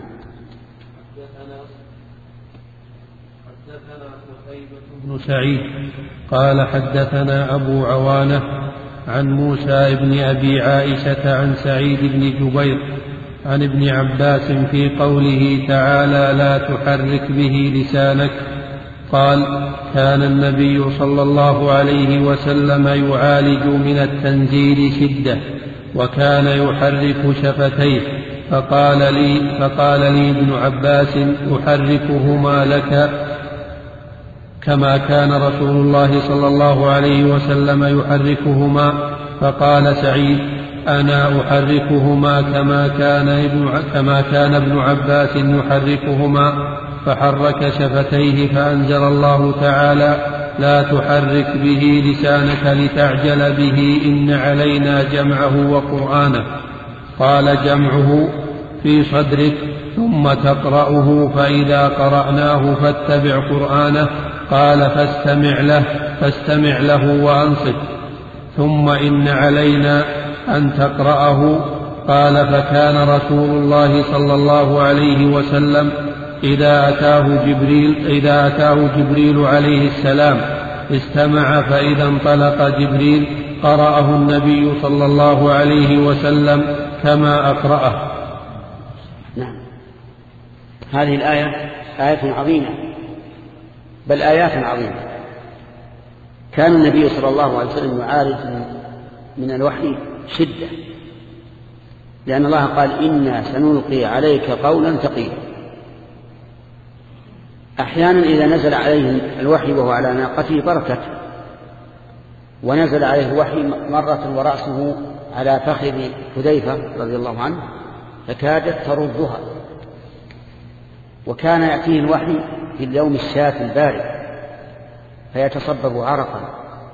بن سعيد قال حدثنا أبو عوانة عن موسى بن أبي عائشة عن سعيد بن جبير عن ابن عباس في قوله تعالى لا تحرك به لسانك قال كان النبي صلى الله عليه وسلم يعالج من التنزيل شدة وكان يحرك شفتيه فقال لي, فقال لي ابن عباس أحركهما لك كما كان رسول الله صلى الله عليه وسلم يحركهما. فقال سعيد أنا أحركهما كما كان ابن, كما كان ابن عباس يحركهما. فحرك شفتيه فأنزل الله تعالى لا تحرك به لسانك لتعجل به إن علينا جمعه وقرآنه. قال جمعه في صدرك ثم تقرأه فإذا قرأناه فاتبع قرآنه. قال فاستمع له فاستمع له وأنصت ثم إن علينا أن تقرأه. قال فكان رسول الله صلى الله عليه وسلم إذا أتاه جبريل, إذا أتاه جبريل عليه السلام استمع فإذا انطلق جبريل قرأه النبي صلى الله عليه وسلم كما أقرأه. نعم. هذه الآية آية عظيمة، بل آيات عظيمة. كان النبي صلى الله عليه وسلم يعالج من الوحي شدة، لأن الله قال إنا سنلقي عليك قولا ثقيلا. أحيانا إذا نزل عليه الوحي وهو على ناقته بركته، ونزل عليه الوحي مرة ورأسه على فخذ حذيفة رضي الله عنه فكادت تردها. وكان يأتيه الوحي في اليوم الشاة البارد فيتصبب عرقا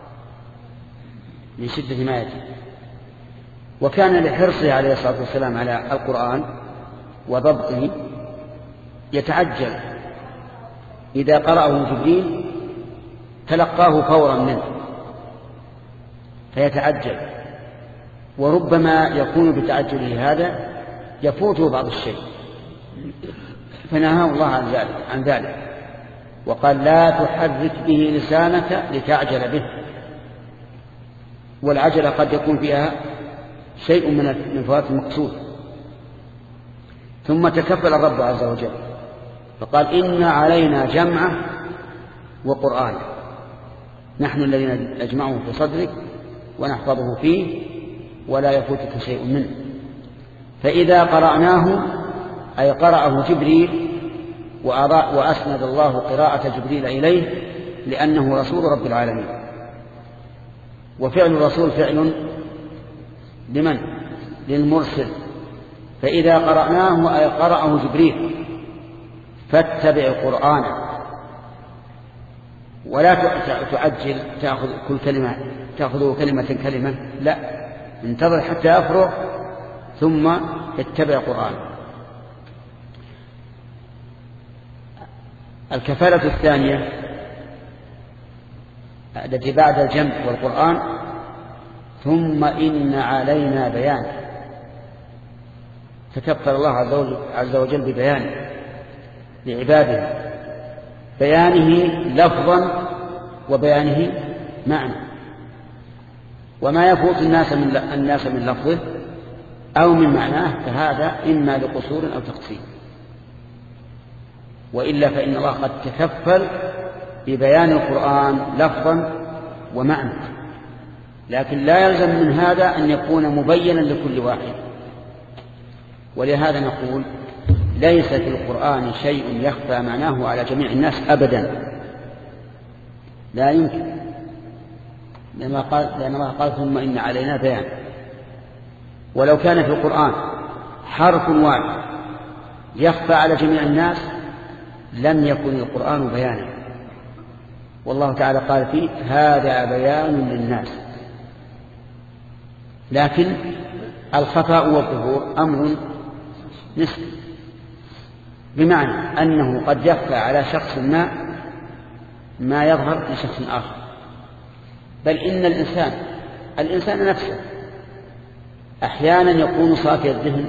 من شدة ما يأتي. وكان لحرصه عليه الصلاة والسلام على القرآن وضبطه يتعجل إذا قرأه جبريل تلقاه فورا منه فيتعجل، وربما يكون بتعجله هذا يفوته بعض الشيء، فنهاه الله عن ذلك, عن ذلك وقال لا تحرك به لسانك لتعجل به. والعجلة قد يكون فيها شيء من فوات المقصود. ثم تكفل الرب عز وجل فقال إن علينا جمعه وقرآنه، نحن الذين نجمعه في صدرك ونحفظه فيه ولا يفوتك شيء منه. فإذا قرأناه أي قرأه جبريل، وأسند الله قراءة جبريل إليه لأنه رسول رب العالمين. وفعل الرسول فعل لمن؟ للمرسل. فإذا قرأناه أي قرأه جبريل فاتبع قرآنه، ولا تعجل تأخذ كل كلمة تأخذه كلمة كلمة، لا، انتظر حتى أفرغ ثم اتبع قرآنه. الكفالة الثانية التي بعد الجمع والقرآن ثم إن علينا بيان. تكفل الله عز وجل ببيانه لعباده، بيانه لفظا وبيانه معنى. وما يفوت الناس من الناس من لفظه أو من معناه فهذا إما لقصور أو تقصير، وإلا فإن الله قد تكفل ببيان القرآن لفظا ومعنى، لكن لا يلزم من هذا أن يكون مبينا لكل واحد. ولهذا نقول ليس في القرآن شيء يخفى معناه على جميع الناس أبدا، لا يمكن، لأن الله قال ثم إن علينا بيان. ولو كان في القرآن حرف واحد يخفى على جميع الناس لم يكن القرآن بيانا. والله تعالى قال فيه هذا بيان للناس. لكن الخفاء والظهور أمر نسبي، بمعنى أنه قد يخفى على شخص ما ما يظهر لشخص آخر. بل إن الإنسان الإنسان نفسه أحيانا يكون صافي الذهن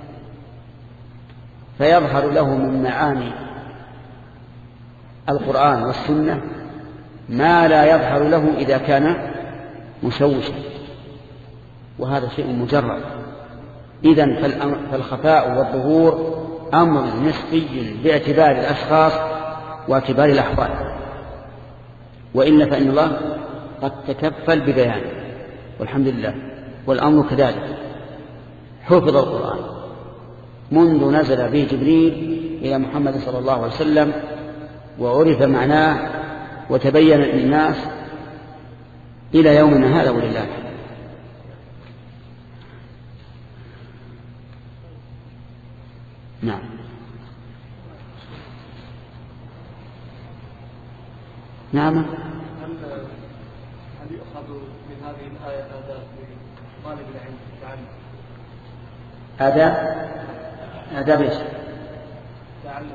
فيظهر له من معاني القرآن والسنة ما لا يظهر له إذا كان مشوشا، وهذا شيء مجرد. إذن فالخفاء والظهور أمر نسبي باعتبار الأشخاص واعتبار الأحوال، وإلا فإن الله قد تكفل ببيانه والحمد لله. والأمر كذلك، حفظ القرآن منذ نزل به جبريل إلى محمد صلى الله عليه وسلم وعرف معناه وتبين للناس إلى يومنا هذا ولله. نعم. نعم. هل يؤخذ من هذه الآية آداب لطالب العلم تعلم؟ آداب آداب إيش؟ تعلم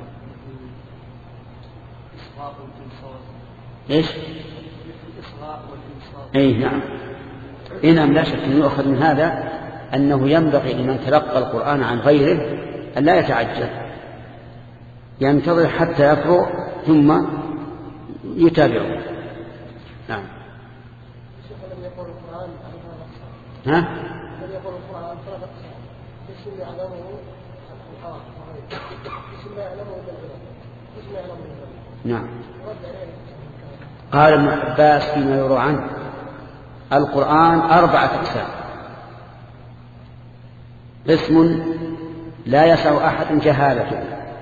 الإصغاء والإنصات. إيش؟ الإصغاء والإنصات. أي نعم. إيه نعم، لا شك أن يؤخذ من هذا أنه ينبغي لمن تلقى القرآن عن غيره أن لا يتعجل، ينتظر حتى يفرغ ثم يتابعه. نعم. لم يقول القرآن ها؟ لم يقول القرآن ثلاث أقسام: اسم يعلمه الحرام، اسم يعلمه بالعلم، اسم يعلمه بالعلم. نعم. قال ابن عباس فيما يروى عنه: القرآن أربعة أقسام: قسم لا يسع أحد جهالته،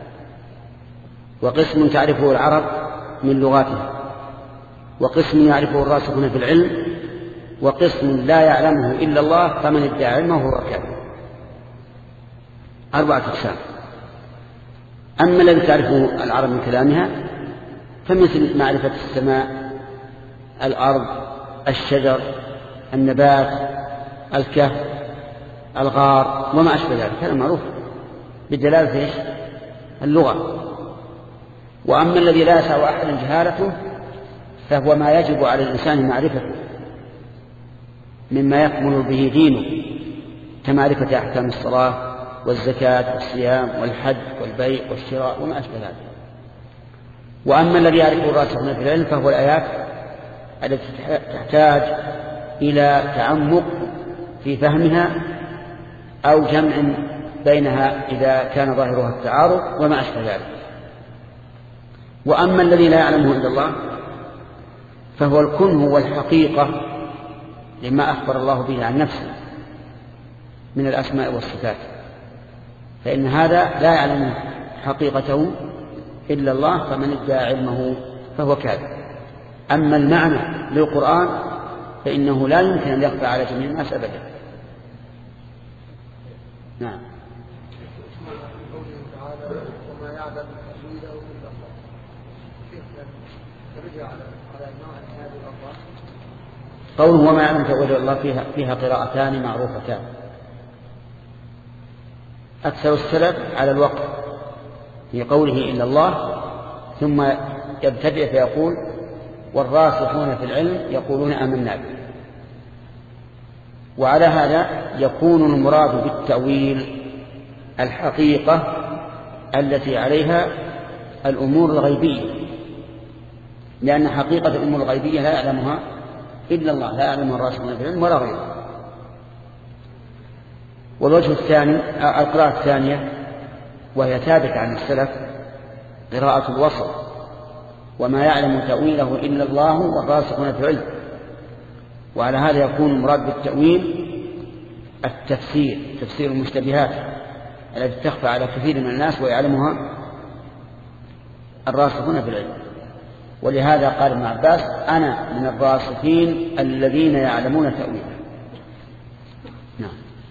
وقسم تعرفه العرب من لغاتها، وقسم يعرفه الراسخون في العلم، وقسم لا يعلمه إلا الله فمن ادعى علمه هو كافر. أربعة أقسام. أما الذي تعرفه العرب من كلامها فمثل معرفة السماء، الأرض، الشجر، النبات، الكهف، الغار وما أشبه ذلك، هذا معروف بدلالة إيش؟ اللغة. وأما الذي لا يسع أحد جهالته فهو ما يجب على الإنسان معرفته مما يكمل به دينه، كمعرفة أحكام الصلاة والزكاة والصيام والحج والبيع والشراء وما أشبه ذلك. وأما الذي يعرفه الراسخون في العلم فهو الآيات التي تحتاج إلى تعمق في فهمها أو جمع بينها إذا كان ظاهرها التعارض وما أشبه ذلك. وأما الذي لا يعلمه إلا الله فهو الكنه والحقيقة لما أخبر الله به عن نفسه من الأسماء والصفات، فإن هذا لا يعلم حقيقته إلا الله فمن ادعى علمه فهو كاذب. أما المعنى للقرآن فإنه لا يمكن أن يخفى على جميع الناس أبدا. نعم. قوله وما يعلم تأويل الله فيها, فيها قراءتان معروفتان: أكثر السلف على الوقف في قوله إلا الله، ثم يبتدئ فيقول والراسخون في العلم يقولون آمنا به. وعلى هذا يكون المراد بالتأويل الحقيقة التي عليها الأمور الغيبية، لأن حقيقة الأمور الغيبية لا يعلمها إلا الله، لا يعلمها الراسخون في العلم ولا غيره. والوجه الثاني القراءة الثانية وهي ثابتة عن السلف قراءة الوسط: وما يعلم تأويله إلا الله والراسخون في العلم. وعلى هذا يكون المراد بالتأويل التفسير، تفسير المشتبهات التي تخفى على كثير من الناس ويعلمها الراسخون في العلم. ولهذا قال ابن عباس: أنا من الراسخين الذين يعلمون تأويله. نعم.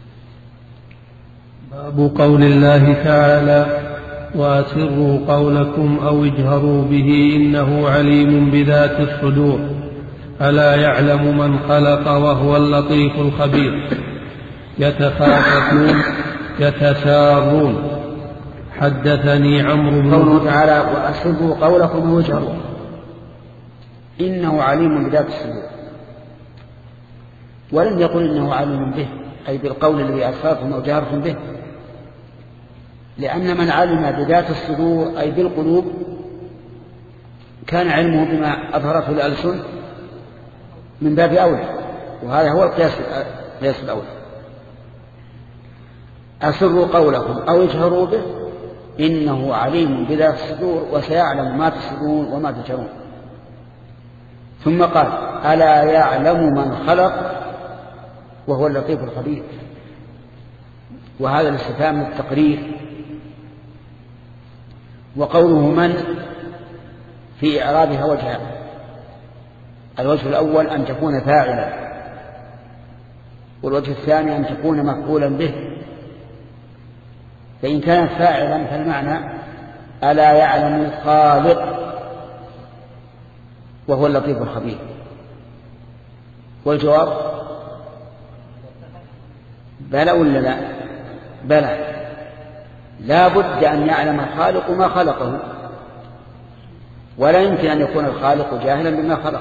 باب قول الله تعالى: وأسروا قولكم أو اجهروا به إنه عليم بذات الصدور، ألا يعلم من خلق وهو اللطيف الخبير. يتخافتون يتسارون. حدثني عمرو بن قوله تعالى: وأسروا قولكم أو اجهروا إنه عليم بذات الصدور، ولم يقل إنه عليم به أي بالقول الذي أسررتم أو جهرتم به، لأن من علم بذات الصدور أي بالقلوب كان علمه بما أظهرته الألسن من باب أولى، وهذا هو القياس الأولى. أسروا قولكم أو اجهروا به إنه عليم بذات الصدور وسيعلم ما تسرون وما تجهرون. ثم قال: ألا يعلم من خلق وهو اللطيف الخبير. وهذا الاستفهام للتقرير وقوله من في إعرابها وجهان: الوجه الأول أن تكون فاعلا، والوجه الثاني أن تكون مفعولا به. فإن كانت فاعلا فالمعنى ألا يعلم الخالق وهو اللطيف الخبير. والجواب بلى ولا لا؟ بلى، لا بد أن يعلم الخالق ما خلقه، ولا يمكن أن يكون الخالق جاهلا بما خلق.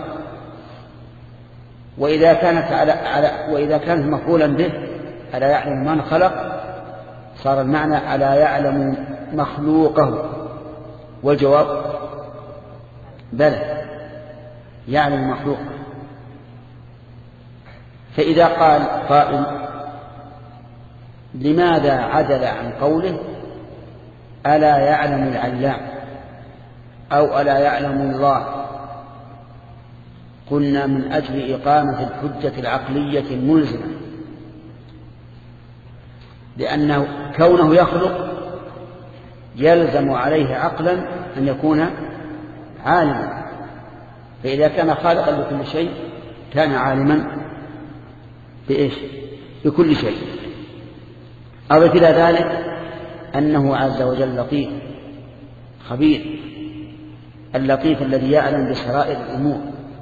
وإذا كانت على على وإذا كانت مفعولا به ألا يعلم من خلق، صار المعنى ألا يعلم مخلوقه. والجواب بلى، يعلم مخلوقه. فإذا قال قائل: لماذا عدل عن قوله ألا يعلم العلام أو ألا يعلم الله؟ قلنا: من أجل إقامة الحجة العقلية الملزمة، لأنه كونه يخلق يلزم عليه عقلا أن يكون عالما، فإذا كان خالقا لكل شيء كان عالما بإيش؟ بكل شيء. أضف إلى ذلك أنه عز وجل لطيف خبير، اللطيف الذي يعلم بسرائر الأمور،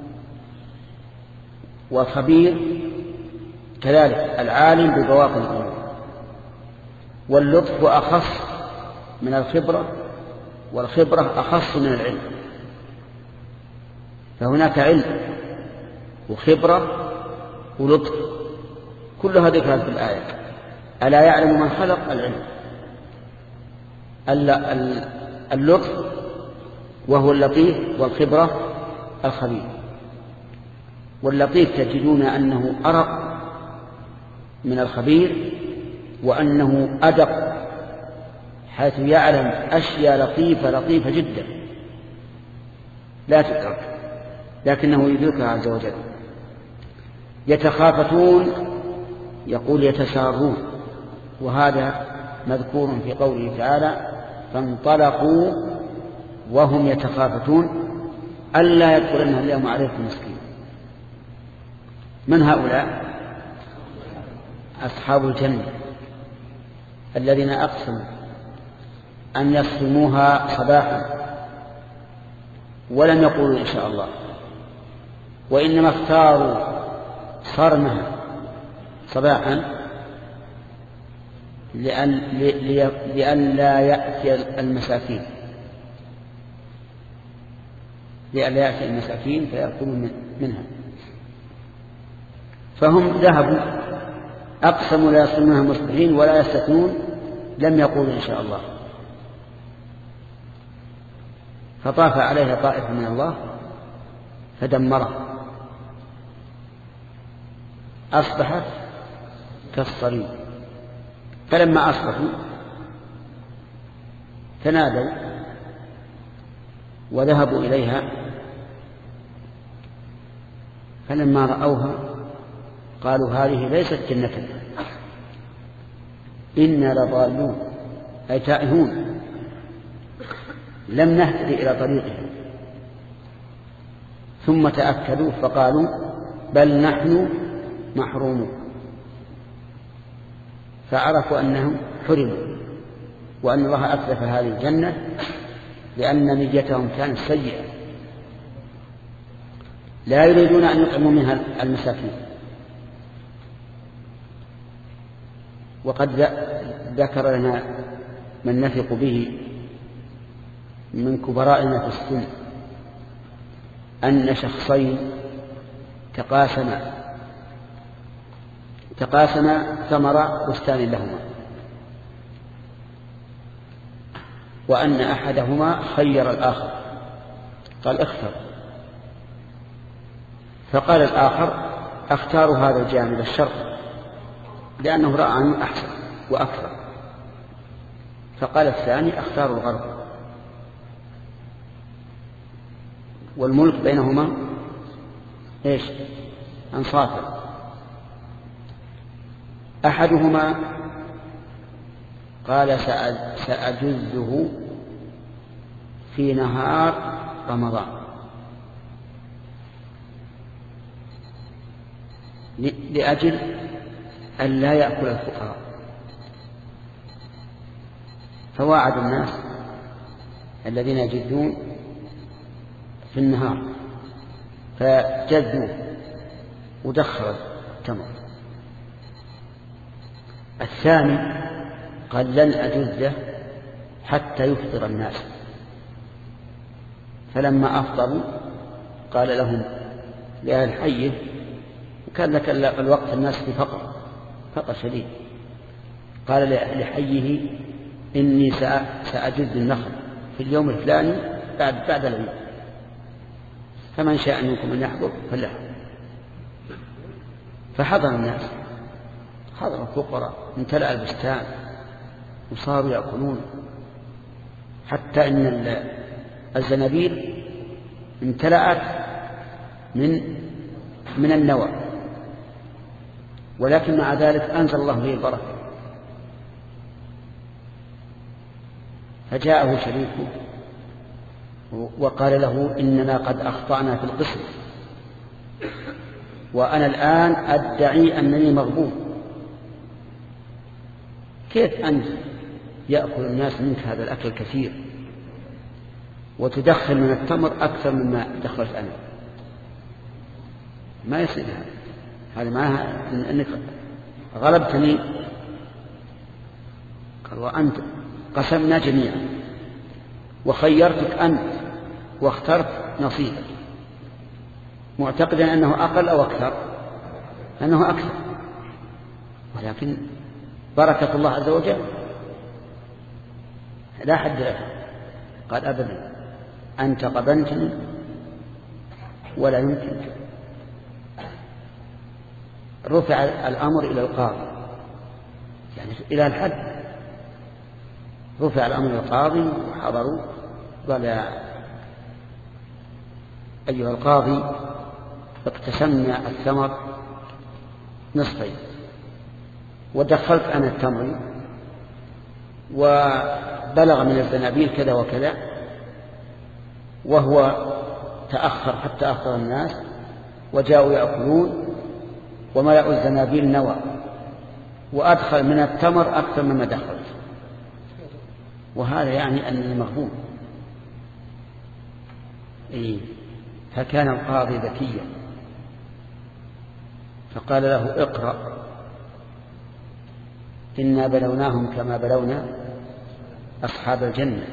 والخبير كذلك العالم ببواطن الأمور. واللطف أخص من الخبرة، والخبرة أخص من العلم. فهناك علم وخبرة ولطف، كلها ذكرت في الآية. ألا يعلم من خلق العلم، اللطف وهو اللطيف، والخبرة الخبير. واللطيف تجدون أنه أرق من الخبير، وأنه أدق، حيث يعلم أشياء لطيفة لطيفة جدا لا تدرك، لكنه يدركها عز وجل. يتخافتون، يقول يتسارون، وهذا مذكور في قوله تعالى: فانطلقوا وهم يتخافتون ألا يدخلنها اليوم عليكم مسكين. من هؤلاء؟ أصحاب الجنة الذين أقسموا أن يصوموها صباحا ولم يقولوا إن شاء الله، وإنما اختاروا صرمها صباحا لأن, لأن لا يأتي المساكين لأن لا يأتي المساكين فيأكلون منها. فهم ذهبوا أقسموا لا يصومونها مصبحين ولا يستثنون، لم يقولوا إن شاء الله. فطاف عليها طائف من الله فدمره، أصبحت كالصريم. فلما أصبحوا تنادوا وذهبوا إليها، فلما رأوها قالوا: هذه ليست جنتنا، إنا لضالون، أي تائهون، لم نهتدي إلى طريقها. ثم تأكدوا فقالوا: بل نحن محرومون. فعرفوا أنهم حرموا، وأن الله أتلف هذه الجنة لأن نيتهم كانت سيئة، لا يريدون أن يطعموا منها المساكين. وقد ذكر لنا من نثق به من كبرائنا في السن أن شخصين تقاسما تقاسما ثمر بستان لهما، وأن أحدهما خير الآخر، قال: اختر. فقال الآخر: أختار هذا الجانب الشرقي لأنه رأى عنه أحسن وأكثر. فقال الثاني: أختار الغرب. والملك بينهما إيش؟ أنصافا. أحدهما قال: سأجزه في نهار رمضان لأجل أن لا يأكل الفقراء، فواعد الناس الذين يجدون في النهار فجذوا ودخل التمر. الثاني قال لن أجزه حتى يفطر الناس، فلما أفطروا قال لهم لأهل حيه، وكان لك الوقت الناس في فقر فقر شديد، قال لأهل حيه إني سأجز النخل في اليوم الفلاني بعد بعد العيد، فمن شاء منكم أن يحضر فليحضر. فحضر الناس، حضر الفقراء، امتلأ البستان وصاروا يأكلون، حتى إن الزنابيل امتلأت من من النوى، ولكن مع ذلك أنزل الله به البركة. فجاءه شريكه وقال له إننا قد أخطأنا في القسم، وأنا الآن أدعي أنني مغبون، كيف أنت يأكل الناس منك هذا الأكل الكثير وتدخل من التمر أكثر مما دخلت أنا؟ ما يصير هذا، هذا معناها أنك غلبتني. قال وأنت قسمنا جميعا وخيرتك أنت واخترت نصيبك، معتقدا أنه أقل أو أكثر، أنه أكثر، ولكن بركة الله عز وجل لا حد لها. قال أبدا، أنت قبلتني ولا يمكن. رفع الأمر إلى القاضي، يعني إلى الحد، رفع الأمر إلى القاضي وحضروا، قال يا أيها القاضي اقتسمنا الثمر نصفين ودخلت أنا التمر وبلغ من الزنابيل كذا وكذا، وهو تأخر حتى أخر الناس وجاءوا يأكلون وملأوا الزنابيل نوى، وأدخل من التمر أكثر مما دخلت، وهذا يعني أنني مغبون. إيه؟ فكان القاضي ذكيا فقال له اقرأ إنا بلوناهم كما بلونا أصحاب الجنة،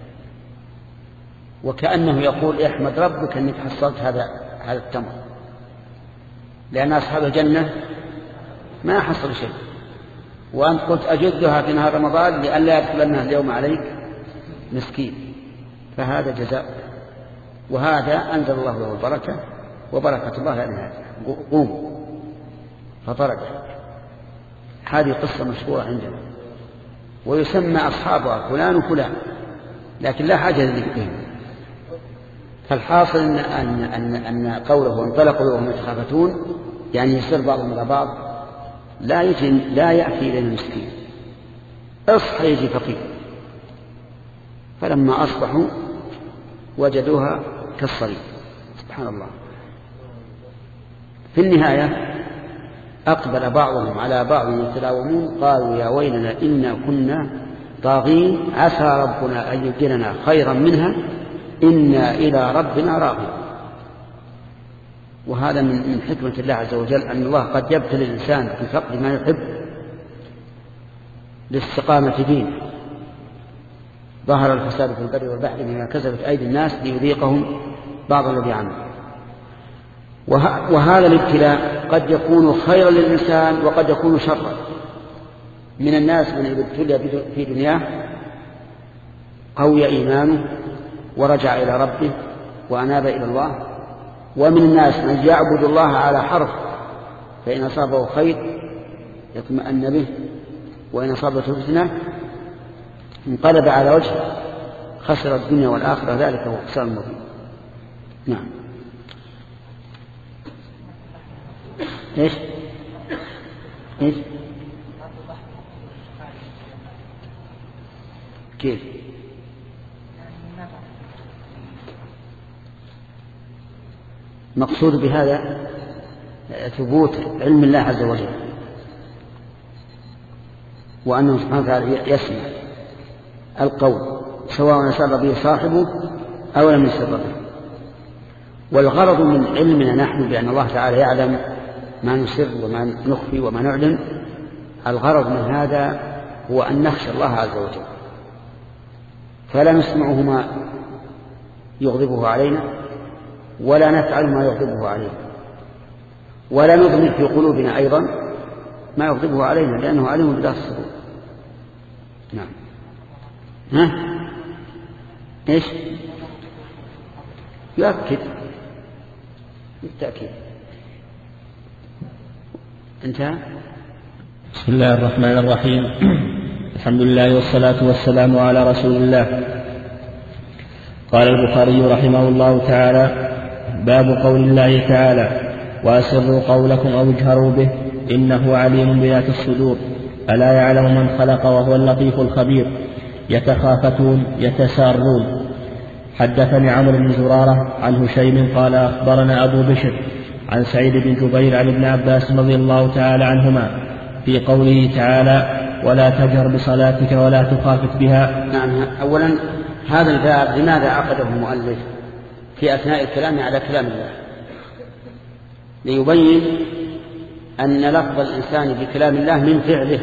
وكأنه يقول احمد ربك أنك حصلت هذا هذا التمر، لأن أصحاب الجنة ما حصل شيء، وأنت قلت أجدها في نهار رمضان لئلا يدخلنها اليوم عليك مسكين، فهذا جزاء. وهذا أنزل الله له البركة، وبركة الله يعني قوم فطرده. هذه قصة مشهورة عندنا، ويسمى أصحابها فلان وفلان، لكن لا حاجة لذكرهم. فالحاصل أن, أن, أن, أن قوله انطلقوا وهم يتخافتون يعني يصير بعضهم إلى بعض، لا يجي لا يأتي إلى المسكين، اصحى يجي فقير. فلما أصبحوا وجدوها كالصريم، سبحان الله. في النهاية أقبل بعضهم على بعض يتلاومون، قالوا يا ويلنا إنا كنا طاغين عسى ربنا أن يبدلنا خيرا منها إنا إلى ربنا راغبون. وهذا من حكمة الله عز وجل، أن الله قد يبتلي الإنسان بفقد ما يحب لاستقامة دينه. ظهر الفساد في البر والبحر بما كسبت أيدي الناس ليذيقهم بعض الذي عملوا. وهذا الابتلاء قد يكون خيرا للإنسان وقد يكون شرا. من الناس من ابتلي في دنياه قوي إيمانه ورجع إلى ربه وأناب إلى الله، ومن الناس من يعبد الله على حرف، فإن أصابه خير يطمئن به، وإن أصابته فتنة انقلب على وجهه خسر الدنيا والآخرة، ذلك هو خسران مبين. نعم. ايش ايش كيف مقصود بهذا ثبوت علم الله عز وجل، وأنه سبحانه وتعالى يسمع القول سواء سر به صاحبه أو لم يسر به. والغرض من علمنا نحن بأن الله تعالى يعلم ما نسر وما نخفي وما نعلن، الغرض من هذا هو أن نخشى الله عز وجل، فلا نسمعه ما يغضبه علينا ولا نفعل ما يغضبه علينا، ولا نضمر في قلوبنا أيضا ما يغضبه علينا، لأنه عليم بذات الصدور. نعم. ها؟ إيش؟ يؤكد بالتأكيد. انتهى. بسم الله الرحمن الرحيم. الحمد لله والصلاة والسلام على رسول الله. قال البخاري رحمه الله تعالى: باب قول الله تعالى: وأسروا قولكم أو اجهروا به إنه عليم بذات الصدور، ألا يعلم من خلق وهو اللطيف الخبير. يتخافتون يتسارون. حدثني عمرو بن زرارة عن هشيم قال أخبرنا أبو بشر عن سعيد بن جبير عن ابن عباس رضي الله تعالى عنهما في قوله تعالى: ولا تجهر بصلاتك ولا تخافت بها. نعم. أولا هذا الباب لماذا عقده المؤلف في أثناء الكلام على كلام الله؟ ليبين أن لفظ الإنسان بكلام الله من فعله.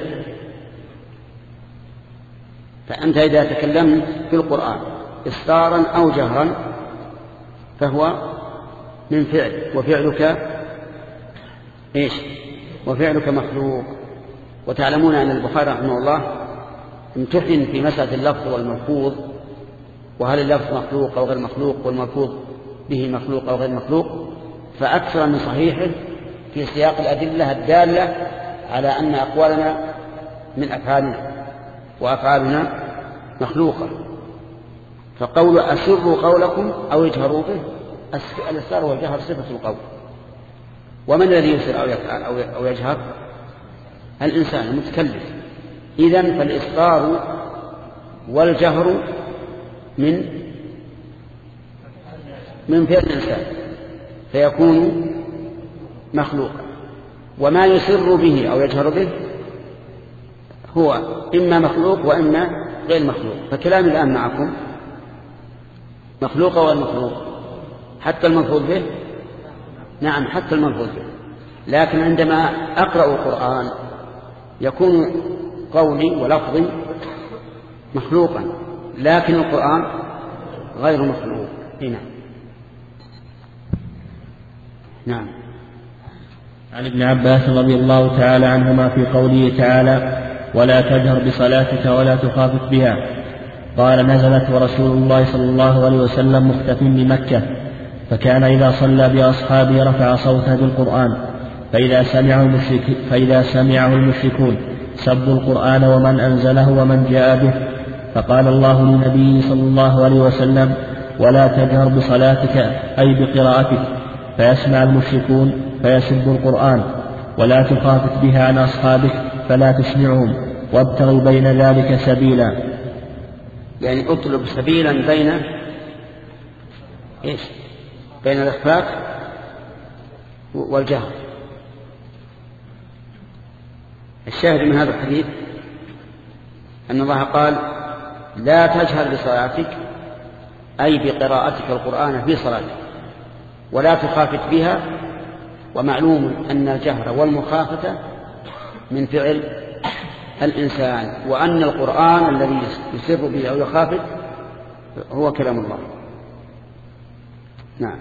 فأنت إذا تكلمت في القرآن إصرارا أو جهرا فهو من فعل، وفعلك إيش؟ وفعلك مخلوق. وتعلمون أن البخاري رحمه الله امتحن في مسألة اللفظ والملفوظ، وهل اللفظ مخلوق أو غير مخلوق، والملفوظ به مخلوق أو غير مخلوق، فأكثر من صحيحه في سياق الأدلة الدالة على أن أقوالنا من أفعالنا وأفعالنا مخلوقة. فقول أسروا قولكم أو اجهروا به، الإسرار والجهر صفة القول. ومن الذي يسر أو يفعل أو يجهر؟ الإنسان المتكلف. إذن فالإسرار والجهر من من فعل الإنسان فيكون مخلوقا، وما يسر به أو يجهر به هو إما مخلوق وإما غير مخلوق. فكلامي الآن معكم مخلوق وغير مخلوق، حتى الملفوظ به. نعم، حتى الملفوظ به. لكن عندما أقرأ القرآن يكون قولي ولفظي مخلوقا، لكن القرآن غير مخلوق. هنا. نعم. عن ابن عباس رضي الله تعالى عنهما في قوله تعالى: ولا تجهر بصلاتك ولا تخافت بها، قال: نزلت ورسول الله صلى الله عليه وسلم مختف بمكة، فكان إذا صلى بأصحابه رفع صوته بالقرآن، فإذا سمعه المشرك فإذا سمعه المشركون سبوا القرآن ومن أنزله ومن جاء به، فقال الله للنبي صلى الله عليه وسلم: ولا تجهر بصلاتك أي بقراءتك، فيسمع المشركون فيسبوا القرآن، ولا تخافت بها عن أصحابك فلا تسمعهم، وابتغي بين ذلك سبيلا. يعني اطلب سبيلا بين إيش؟ بين الإخفاء والجهر. الشاهد من هذا الحديث أن الله قال: لا تجهر بصلاتك أي بقراءتك القرآن في صلاتك، ولا تخافت بها. ومعلوم أن الجهر والمخافة من فعل الإنسان، وأن القرآن الذي يسر به أو يخافت هو كلام الله. نعم.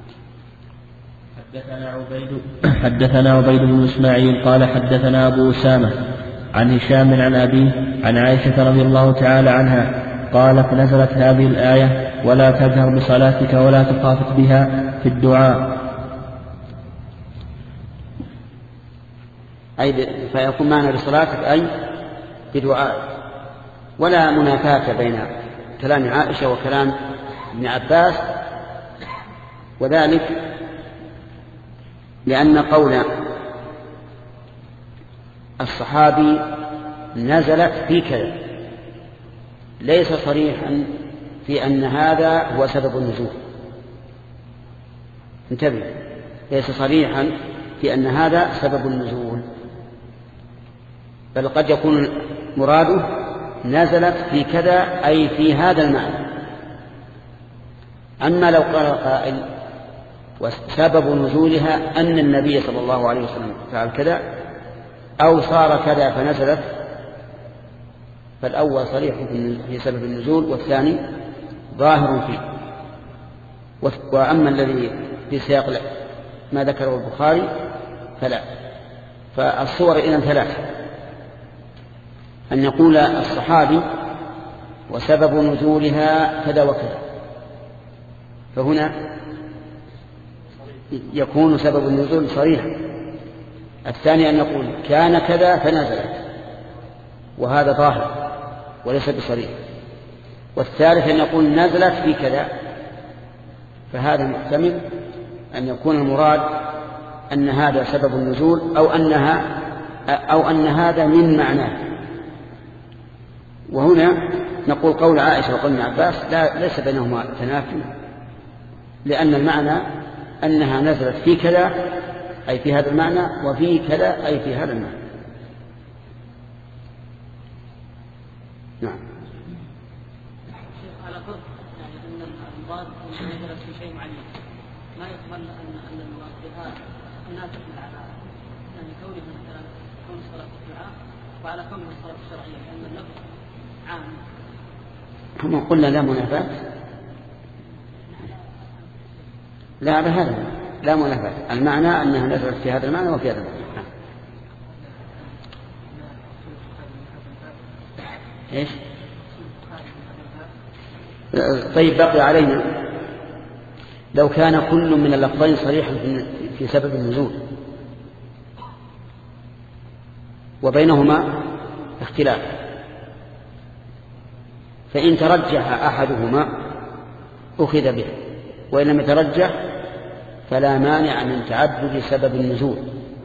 حدثنا عبيد حدثنا عبيد بن إسماعيل قال حدثنا أبو أسامة عن هشام عن أبيه عن عائشة رضي الله تعالى عنها قالت: نزلت هذه الآية: ولا تجهر بصلاتك ولا تخافت بها في الدعاء. أي فيكون معنى بصلاتك أي بدعاء. ولا منافاة بين كلام عائشة وكلام ابن عباس، وذلك لأن قول الصحابي نزلت في كذا ليس صريحا في أن هذا هو سبب النزول، انتبه، ليس صريحا في أن هذا سبب النزول، بل قد يكون مراده نزلت في كذا أي في هذا المعنى. أما لو قال قائل وسبب نزولها أن النبي صلى الله عليه وسلم فعل كذا أو صار كذا فنزلت، فالأول صريح في سبب النزول والثاني ظاهر فيه. وأما الذي في سياق ما ذكره البخاري فلا. فالصور إذن ثلاثة: أن يقول الصحابي وسبب نزولها كذا وكذا، فهنا يكون سبب النزول صريحا. الثاني أن يقول كان كذا فنزلت، وهذا ظاهر وليس بصريح. والثالث أن يقول نزلت في كذا، فهذا محتمل أن يكون المراد أن هذا سبب النزول أو أنها أو أن هذا من معناه. وهنا نقول قول عائشة وقول ابن عباس لا ليس بينهما تنافي، لأن المعنى أنها نزلت في كذا أي في هذا المعنى، وفي كذا أي في هذا المعنى. نعم. على فرض يعني أن المراد نزلت في شيء معين، ما يقبل أن أن المراد بها ناسخ العام، يعني كونه مثلا كون الصلاة الدعاء وعلى كونه الصلاة الشرعية، لأن اللفظ عام. هم قلنا لا منافاة، لا بهذا لا منافاة، المعنى أنها نزلت في هذا المعنى وفي هذا المعنى. إيش؟ طيب بقي علينا لو كان كل من اللفظين صريحا في سبب النزول وبينهما اختلاف، فإن ترجح أحدهما أخذ به، وإن لم يترجح فلا مانع من تعدد سبب النزول.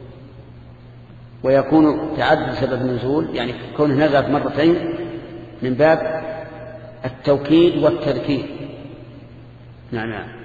ويكون تعدد سبب النزول يعني كونه نزلت مرتين من باب التوكيد والتذكير. نعم.